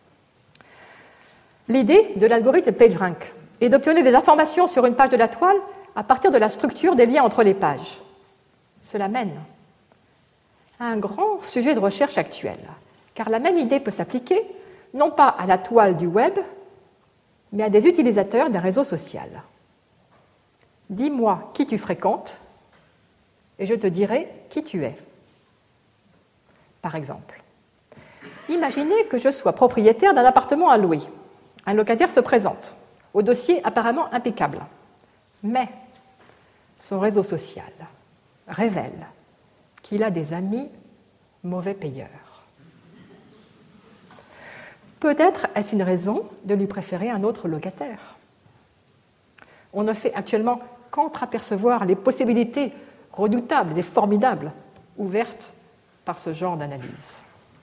L'idée de l'algorithme PageRank est d'obtenir des informations sur une page de la toile à partir de la structure des liens entre les pages. Cela mène à un grand sujet de recherche actuel, car la même idée peut s'appliquer non pas à la toile du web, mais à des utilisateurs d'un réseau social. Dis-moi qui tu fréquentes et je te dirai qui tu es. Par exemple, imaginez que je sois propriétaire d'un appartement à louer. Un locataire se présente, au dossier apparemment impeccable. Mais son réseau social révèle qu'il a des amis mauvais payeurs. Peut-être est-ce une raison de lui préférer un autre locataire. On ne fait actuellement qu'entrapercevoir les possibilités redoutables et formidables ouvertes par ce genre d'analyse.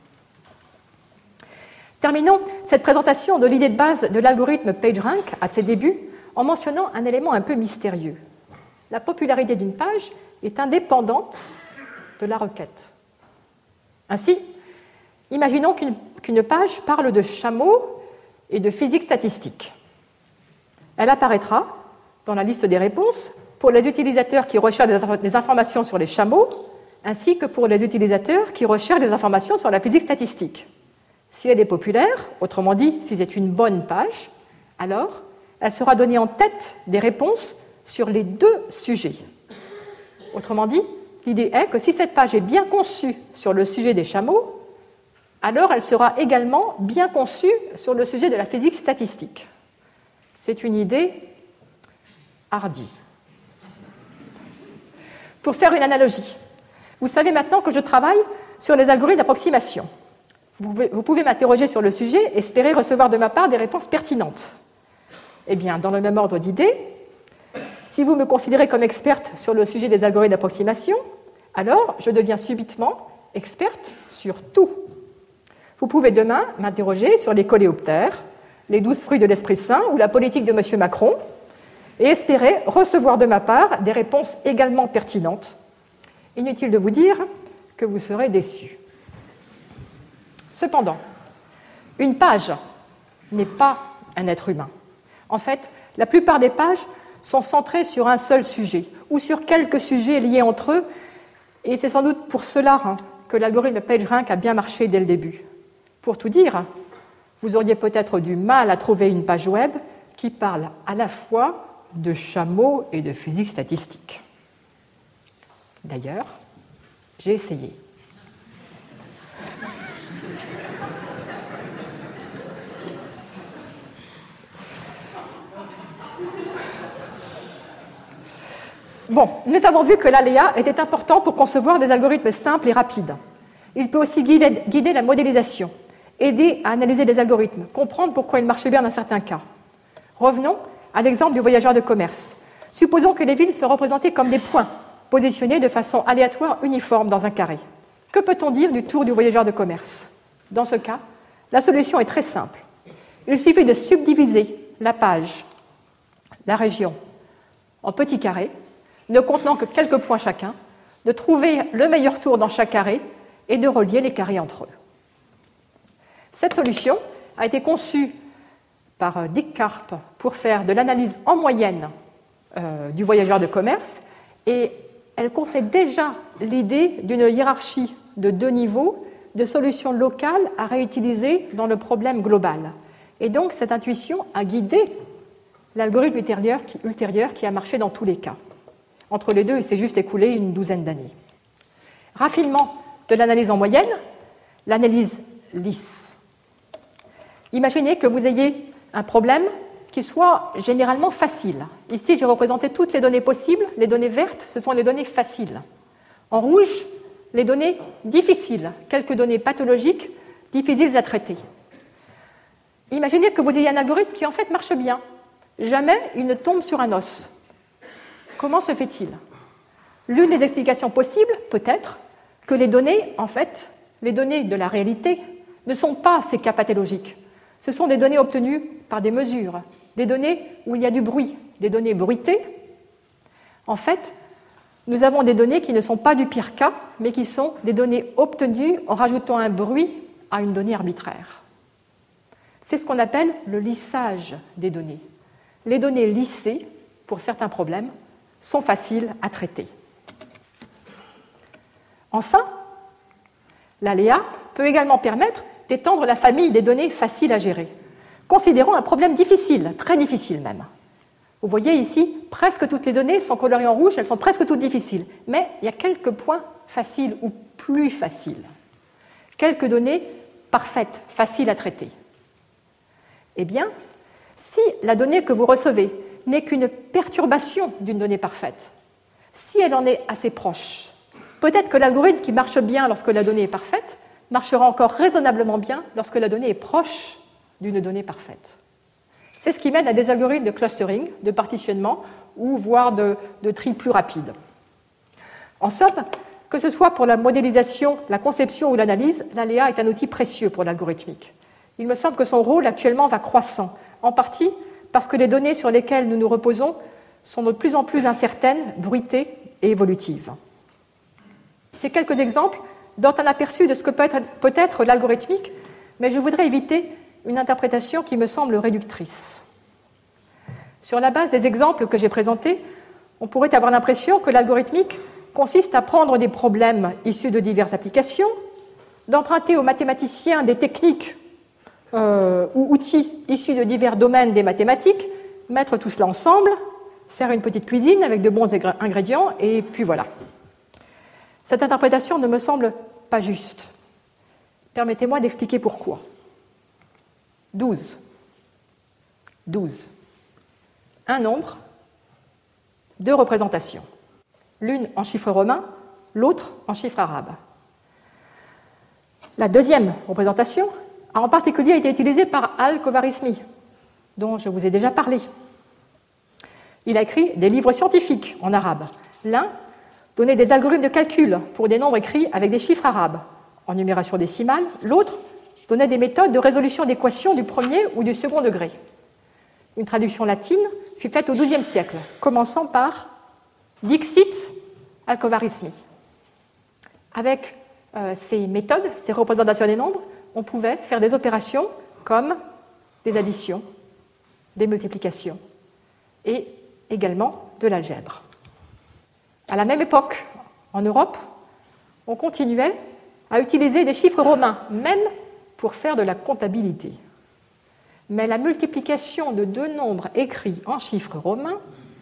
Terminons cette présentation de l'idée de base de l'algorithme PageRank à ses débuts en mentionnant un élément un peu mystérieux. La popularité d'une page est indépendante de la requête. Ainsi, imaginons qu'une page parle de chameaux et de physique statistique. Elle apparaîtra dans la liste des réponses pour les utilisateurs qui recherchent des informations sur les chameaux, ainsi que pour les utilisateurs qui recherchent des informations sur la physique statistique. Si elle est populaire, autrement dit, si c'est une bonne page, alors elle sera donnée en tête des réponses sur les deux sujets. Autrement dit, l'idée est que si cette page est bien conçue sur le sujet des chameaux, alors elle sera également bien conçue sur le sujet de la physique statistique. C'est une idée hardie. Pour faire une analogie, vous savez maintenant que je travaille sur les algorithmes d'approximation. Vous pouvez m'interroger sur le sujet et espérer recevoir de ma part des réponses pertinentes. Eh bien, dans le même ordre d'idées, si vous me considérez comme experte sur le sujet des algorithmes d'approximation, alors je deviens subitement experte sur tout. Vous pouvez demain m'interroger sur les coléoptères, les 12 fruits de l'Esprit Saint ou la politique de M. Macron et espérer recevoir de ma part des réponses également pertinentes. Inutile de vous dire que vous serez déçus. Cependant, une page n'est pas un être humain. En fait, la plupart des pages sont centrées sur un seul sujet ou sur quelques sujets liés entre eux, et c'est sans doute pour cela que l'algorithme PageRank a bien marché dès le début. Pour tout dire, vous auriez peut-être du mal à trouver une page web qui parle à la fois de chameaux et de physique statistique. D'ailleurs, j'ai essayé. Bon, nous avons vu que l'ALEA était important pour concevoir des algorithmes simples et rapides. Il peut aussi guider la modélisation, aider à analyser des algorithmes, comprendre pourquoi ils marchent bien dans certains cas. Revenons à l'exemple du voyageur de commerce. Supposons que les villes soient représentées comme des points, positionnés de façon aléatoire uniforme dans un carré. Que peut-on dire du tour du voyageur de commerce? Dans ce cas, la solution est très simple. Il suffit de subdiviser la page, la région, en petits carrés, ne contenant que quelques points chacun, de trouver le meilleur tour dans chaque carré et de relier les carrés entre eux. Cette solution a été conçue par Dick Karp pour faire de l'analyse en moyenne du voyageur de commerce, et elle contenait déjà l'idée d'une hiérarchie de 2 niveaux de solutions locales à réutiliser dans le problème global. Et donc cette intuition a guidé l'algorithme ultérieur qui a marché dans tous les cas. Entre les deux, il s'est juste écoulé une douzaine d'années. Raffinement de l'analyse en moyenne, l'analyse lisse. Imaginez que vous ayez un problème qui soit généralement facile. Ici, j'ai représenté toutes les données possibles. Les données vertes, ce sont les données faciles. En rouge, les données difficiles, quelques données pathologiques, difficiles à traiter. Imaginez que vous ayez un algorithme qui en fait marche bien. Jamais il ne tombe sur un os. Comment se fait-il? L'une des explications possibles, peut-être, que les données, en fait, les données de la réalité, ne sont pas ces cas pathologiques. Ce sont des données obtenues par des mesures, des données où il y a du bruit, des données bruitées. En fait, nous avons des données qui ne sont pas du pire cas, mais qui sont des données obtenues en rajoutant un bruit à une donnée arbitraire. C'est ce qu'on appelle le lissage des données. Les données lissées, pour certains problèmes, sont faciles à traiter. Enfin, L'aléa peut également permettre d'étendre la famille des données faciles à gérer. Considérons un problème difficile, très difficile même. Vous voyez ici, presque toutes les données sont colorées en rouge, elles sont presque toutes difficiles. Mais il y a quelques points faciles ou plus faciles. Quelques données parfaites, faciles à traiter. Eh bien, si la donnée que vous recevez n'est qu'une perturbation d'une donnée parfaite, si elle en est assez proche, peut-être que l'algorithme qui marche bien lorsque la donnée est parfaite marchera encore raisonnablement bien lorsque la donnée est proche d'une donnée parfaite. C'est ce qui mène à des algorithmes de clustering, de partitionnement, ou voire de tri plus rapide. En somme, que ce soit pour la modélisation, la conception ou l'analyse, l'aléa est un outil précieux pour l'algorithmique. Il me semble que son rôle actuellement va croissant, en partie parce que les données sur lesquelles nous nous reposons sont de plus en plus incertaines, bruitées et évolutives. Ces quelques exemples donnent un aperçu de ce que peut être l'algorithmique, mais je voudrais éviter une interprétation qui me semble réductrice. Sur la base des exemples que j'ai présentés, on pourrait avoir l'impression que l'algorithmique consiste à prendre des problèmes issus de diverses applications, d'emprunter aux mathématiciens des techniques ou outils issus de divers domaines des mathématiques, mettre tout cela ensemble, faire une petite cuisine avec de bons ingrédients, et puis voilà. Cette interprétation ne me semble pas juste. Permettez-moi d'expliquer pourquoi. 12. Un nombre, deux représentations. L'une en chiffre romain, l'autre en chiffre arabe. La deuxième représentation a en particulier été utilisée par Al-Khwarizmi, dont je vous ai déjà parlé. Il a écrit des livres scientifiques en arabe. L'un donnait des algorithmes de calcul pour des nombres écrits avec des chiffres arabes en numération décimale. L'autre donnait des méthodes de résolution d'équations du premier ou du second degré. Une traduction latine fut faite au XIIe siècle, commençant par Dixit Al-Khwarizmi. Avec ces méthodes, ces représentations des nombres, on pouvait faire des opérations comme des additions, des multiplications et également de l'algèbre. À la même époque, en Europe, on continuait à utiliser des chiffres romains, même pour faire de la comptabilité. Mais la multiplication de deux nombres écrits en chiffres romains,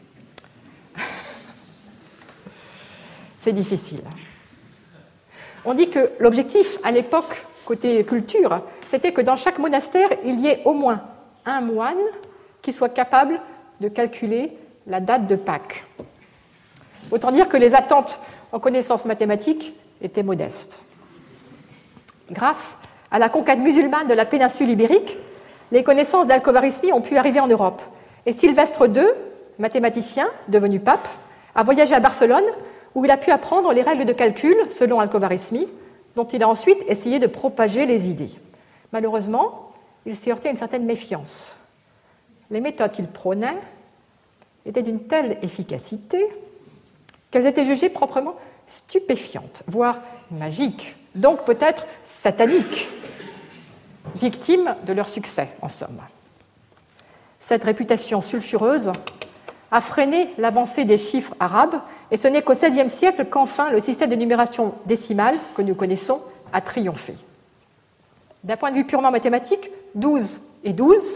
c'est difficile. On dit que l'objectif à l'époque, côté culture, c'était que dans chaque monastère, il y ait au moins un moine qui soit capable de calculer la date de Pâques. Autant dire que les attentes en connaissances mathématiques étaient modestes. Grâce à la conquête musulmane de la péninsule ibérique, les connaissances d'Al-Khwarizmi ont pu arriver en Europe. Et Sylvestre II, mathématicien devenu pape, a voyagé à Barcelone où il a pu apprendre les règles de calcul selon Al-Khwarizmi, dont il a ensuite essayé de propager les idées. Malheureusement, il s'est heurté à une certaine méfiance. Les méthodes qu'il prônait étaient d'une telle efficacité qu'elles étaient jugées proprement stupéfiantes, voire magiques, donc peut-être sataniques, victimes de leur succès, en somme. Cette réputation sulfureuse a freiné l'avancée des chiffres arabes, et ce n'est qu'au XVIe siècle qu'enfin le système de numération décimale que nous connaissons a triomphé. D'un point de vue purement mathématique, 12 et 12,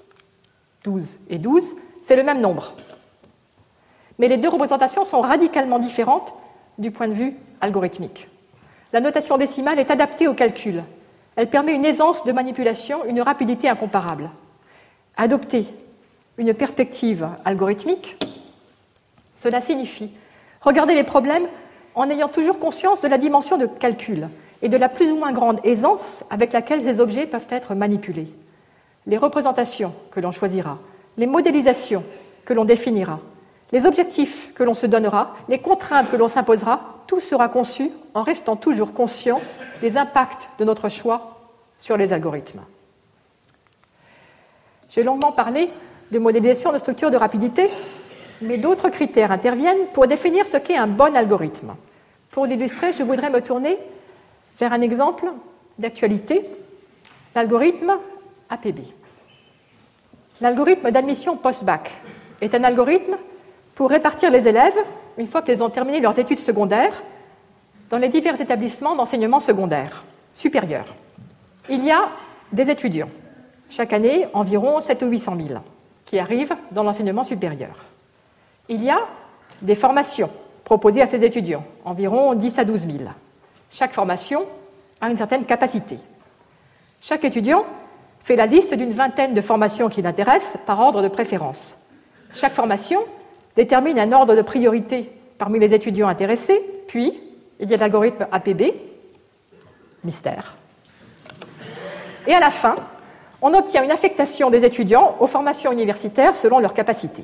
c'est le même nombre. Mais les deux représentations sont radicalement différentes du point de vue algorithmique. La notation décimale est adaptée au calcul. Elle permet une aisance de manipulation, une rapidité incomparable. Adopter une perspective algorithmique, cela signifie regarder les problèmes en ayant toujours conscience de la dimension de calcul et de la plus ou moins grande aisance avec laquelle ces objets peuvent être manipulés. Les représentations que l'on choisira, les modélisations que l'on définira, les objectifs que l'on se donnera, les contraintes que l'on s'imposera, tout sera conçu en restant toujours conscient des impacts de notre choix sur les algorithmes. J'ai longuement parlé de modélisation de structures de rapidité, mais d'autres critères interviennent pour définir ce qu'est un bon algorithme. Pour l'illustrer, je voudrais me tourner vers un exemple d'actualité, l'algorithme APB. L'algorithme d'admission post-bac est un algorithme pour répartir les élèves, une fois qu'ils ont terminé leurs études secondaires, dans les divers établissements d'enseignement secondaire, supérieur. Il y a des étudiants, chaque année environ 700 ou 800 000, qui arrivent dans l'enseignement supérieur. Il y a des formations proposées à ces étudiants, environ 10 à 12 000. Chaque formation a une certaine capacité. Chaque étudiant fait la liste d'une vingtaine de formations qui l'intéressent par ordre de préférence. Chaque formation détermine un ordre de priorité parmi les étudiants intéressés, puis il y a l'algorithme APB, mystère. Et à la fin, on obtient une affectation des étudiants aux formations universitaires selon leurs capacités.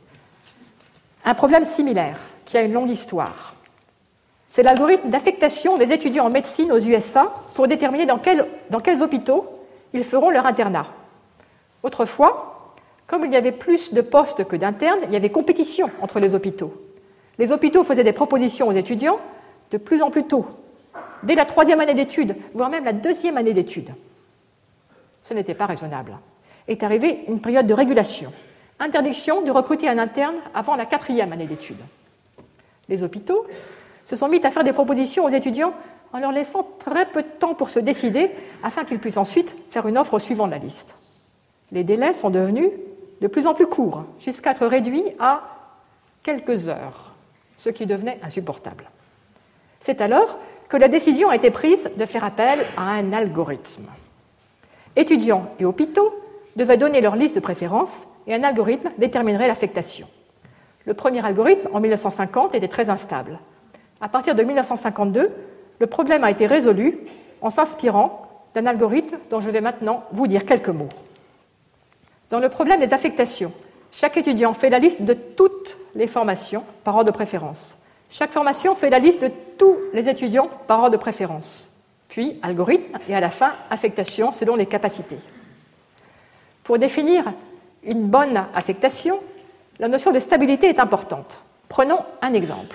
Un problème similaire, qui a une longue histoire, c'est l'algorithme d'affectation des étudiants en médecine aux USA pour déterminer dans quels hôpitaux ils feront leur internat. Autrefois, comme il y avait plus de postes que d'internes, il y avait compétition entre les hôpitaux. Les hôpitaux faisaient des propositions aux étudiants de plus en plus tôt, dès la 3e année d'études, voire même la 2e année d'études. Ce n'était pas raisonnable. Est arrivée une période de régulation. Interdiction de recruter un interne avant la 4e année d'études. Les hôpitaux se sont mis à faire des propositions aux étudiants en leur laissant très peu de temps pour se décider afin qu'ils puissent ensuite faire une offre au suivant de la liste. Les délais sont devenus de plus en plus courts, jusqu'à être réduits à quelques heures, ce qui devenait insupportable. C'est alors que la décision a été prise de faire appel à un algorithme. Étudiants et hôpitaux devaient donner leur liste de préférences et un algorithme déterminerait l'affectation. Le premier algorithme, en 1950, était très instable. À partir de 1952, le problème a été résolu en s'inspirant d'un algorithme dont je vais maintenant vous dire quelques mots. Dans le problème des affectations, chaque étudiant fait la liste de toutes les formations par ordre de préférence. Chaque formation fait la liste de tous les étudiants par ordre de préférence. Puis, algorithme, et à la fin, affectation selon les capacités. Pour définir une bonne affectation, la notion de stabilité est importante. Prenons un exemple.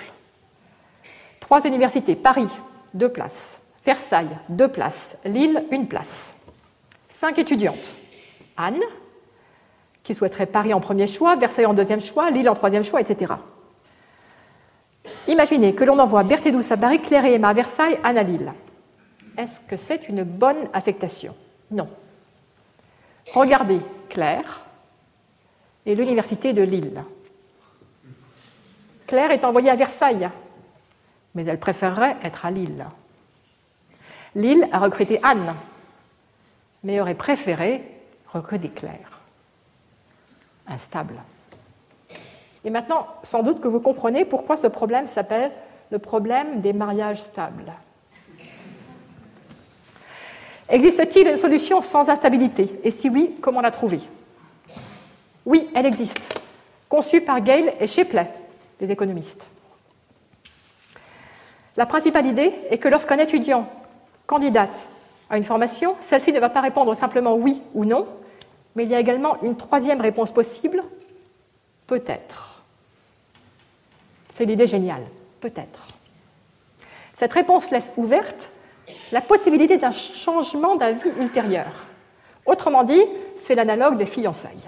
3 universités, Paris, 2 places, Versailles, 2 places, Lille, 1 place. 5 étudiantes. Anne, qui souhaiterait Paris en premier choix, Versailles en deuxième choix, Lille en troisième choix, etc. Imaginez que l'on envoie Berthe et Douce à Paris, Claire et Emma à Versailles, Anne à Lille. Est-ce que c'est une bonne affectation? Non. Regardez Claire et l'université de Lille. Claire est envoyée à Versailles, mais elle préférerait être à Lille. Lille a recruté Anne, mais aurait préféré recruter Claire. Instable. Et maintenant, sans doute que vous comprenez pourquoi ce problème s'appelle le problème des mariages stables. Existe-t-il une solution sans instabilité? Et si oui, comment la trouver? Oui, elle existe, conçue par Gale et Shapley, des économistes. La principale idée est que lorsqu'un étudiant candidate à une formation, celle-ci ne va pas répondre simplement oui ou non, mais il y a également une 3e réponse possible, peut-être. C'est l'idée géniale, peut-être. Cette réponse laisse ouverte la possibilité d'un changement d'avis ultérieur. Autrement dit, c'est l'analogue des fiançailles.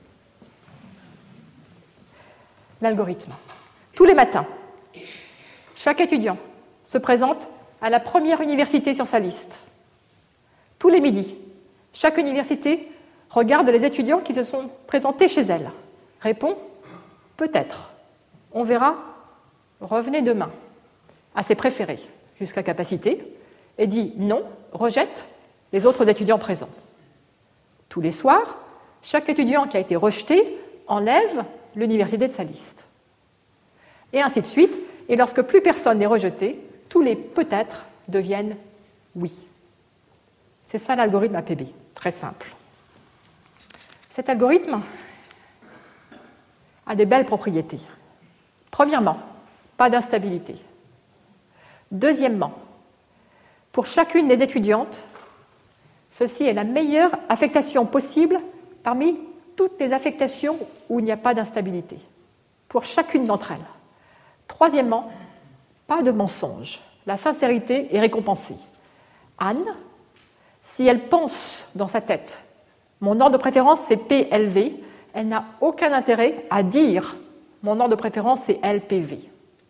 L'algorithme. Tous les matins, chaque étudiant se présente à la première université sur sa liste. Tous les midis, chaque université regarde les étudiants qui se sont présentés chez elle. Répond « peut-être ». On verra « revenez demain » à ses préférés jusqu'à capacité et dit « non », rejette les autres étudiants présents. Tous les soirs, chaque étudiant qui a été rejeté enlève l'université de sa liste. Et ainsi de suite. Et lorsque plus personne n'est rejeté, tous les peut-être deviennent oui. C'est ça l'algorithme APB, très simple. Cet algorithme a des belles propriétés. Premièrement, pas d'instabilité. Deuxièmement, pour chacune des étudiantes, ceci est la meilleure affectation possible parmi toutes les affectations où il n'y a pas d'instabilité, pour chacune d'entre elles. Troisièmement, pas de mensonge. La sincérité est récompensée. Anne, si elle pense dans sa tête, mon ordre de préférence c'est PLV, elle n'a aucun intérêt à dire mon ordre de préférence c'est LPV.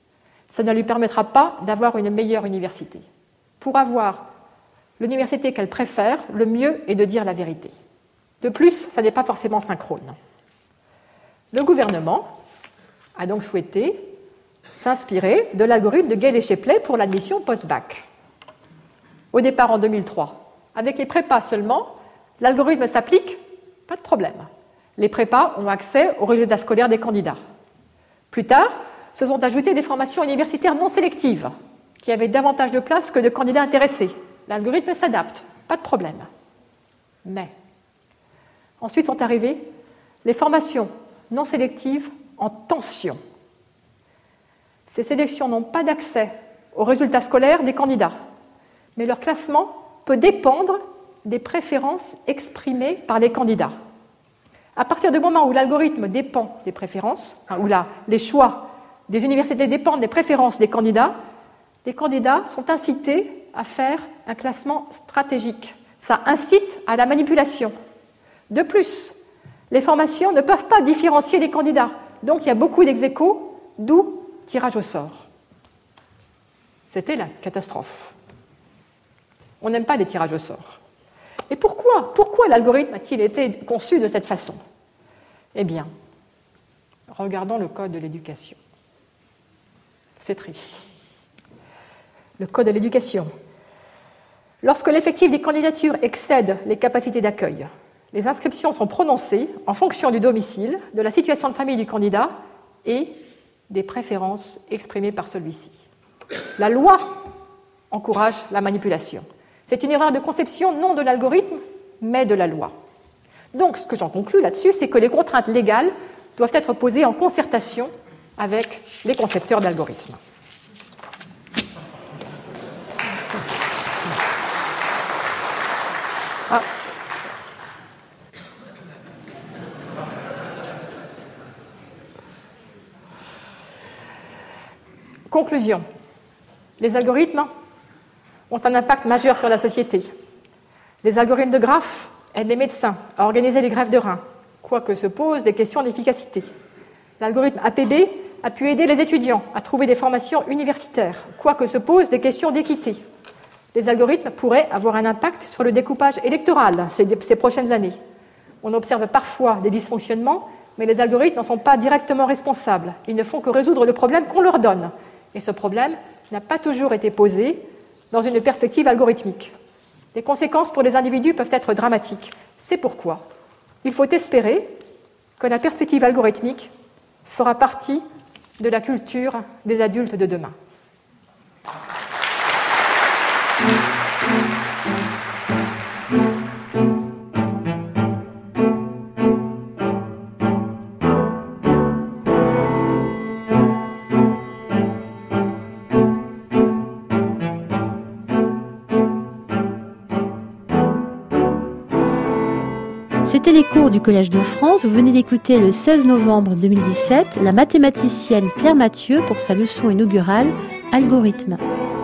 ça ne lui permettra pas d'avoir une meilleure université. Pour avoir l'université qu'elle préfère, le mieux est de dire la vérité. De plus, ça n'est pas forcément synchrone. Le gouvernement a donc souhaité s'inspirer de l'algorithme de Gale et Shapley pour l'admission post-bac. Au départ en 2003, avec les prépas seulement, l'algorithme s'applique, pas de problème. Les prépas ont accès aux résultats scolaires des candidats. Plus tard, se sont ajoutées des formations universitaires non sélectives, qui avaient davantage de places que de candidats intéressés. L'algorithme s'adapte, pas de problème. Mais, ensuite sont arrivées les formations non sélectives en tension. Ces sélections n'ont pas d'accès aux résultats scolaires des candidats, mais leur classement peut dépendre des préférences exprimées par les candidats. À partir du moment où l'algorithme dépend des préférences, où les choix des universités dépendent des préférences des candidats, les candidats sont incités à faire un classement stratégique. Ça incite à la manipulation. De plus, les formations ne peuvent pas différencier les candidats. Donc il y a beaucoup d'ex-aequo, d'où tirage au sort. C'était la catastrophe. On n'aime pas les tirages au sort. Et pourquoi l'algorithme a-t-il été conçu de cette façon? Eh bien, regardons le Code de l'éducation. C'est triste. Le Code de l'éducation. Lorsque l'effectif des candidatures excède les capacités d'accueil, les inscriptions sont prononcées en fonction du domicile, de la situation de famille du candidat et des préférences exprimées par celui-ci. La loi encourage la manipulation. C'est une erreur de conception non de l'algorithme, mais de la loi. Donc, ce que j'en conclus là-dessus, c'est que les contraintes légales doivent être posées en concertation avec les concepteurs d'algorithmes. Conclusion. Les algorithmes ont un impact majeur sur la société. Les algorithmes de graphes aident les médecins à organiser les greffes de reins, quoique se posent des questions d'efficacité. L'algorithme APB a pu aider les étudiants à trouver des formations universitaires, quoique se posent des questions d'équité. Les algorithmes pourraient avoir un impact sur le découpage électoral ces prochaines années. On observe parfois des dysfonctionnements, mais les algorithmes n'en sont pas directement responsables. Ils ne font que résoudre le problème qu'on leur donne. Et ce problème n'a pas toujours été posé dans une perspective algorithmique. Les conséquences pour les individus peuvent être dramatiques. C'est pourquoi il faut espérer que la perspective algorithmique fera partie de la culture des adultes de demain. C'était les cours du Collège de France. Vous venez d'écouter le 16 novembre 2017 la mathématicienne Claire Mathieu pour sa leçon inaugurale « Algorithme ».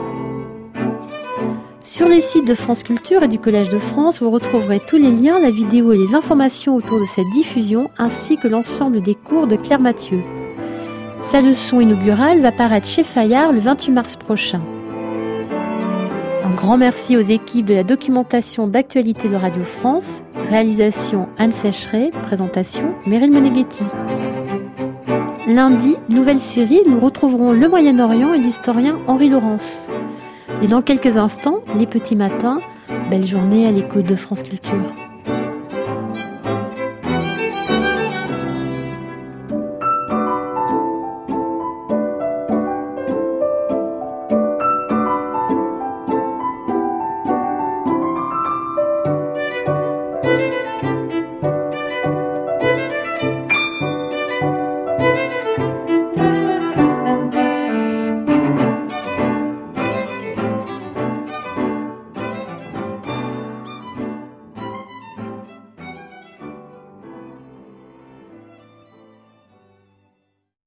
Sur les sites de France Culture et du Collège de France, vous retrouverez tous les liens, la vidéo et les informations autour de cette diffusion, ainsi que l'ensemble des cours de Claire Mathieu. Sa leçon inaugurale va paraître chez Fayard le 28 mars prochain. Un grand merci aux équipes de la documentation d'actualité de Radio France, réalisation Anne Sécheret, présentation Meryl Meneghetti. Lundi, nouvelle série, nous retrouverons le Moyen-Orient et l'historien Henri Laurence. Et dans quelques instants, les petits matins, belle journée à l'écoute de France Culture.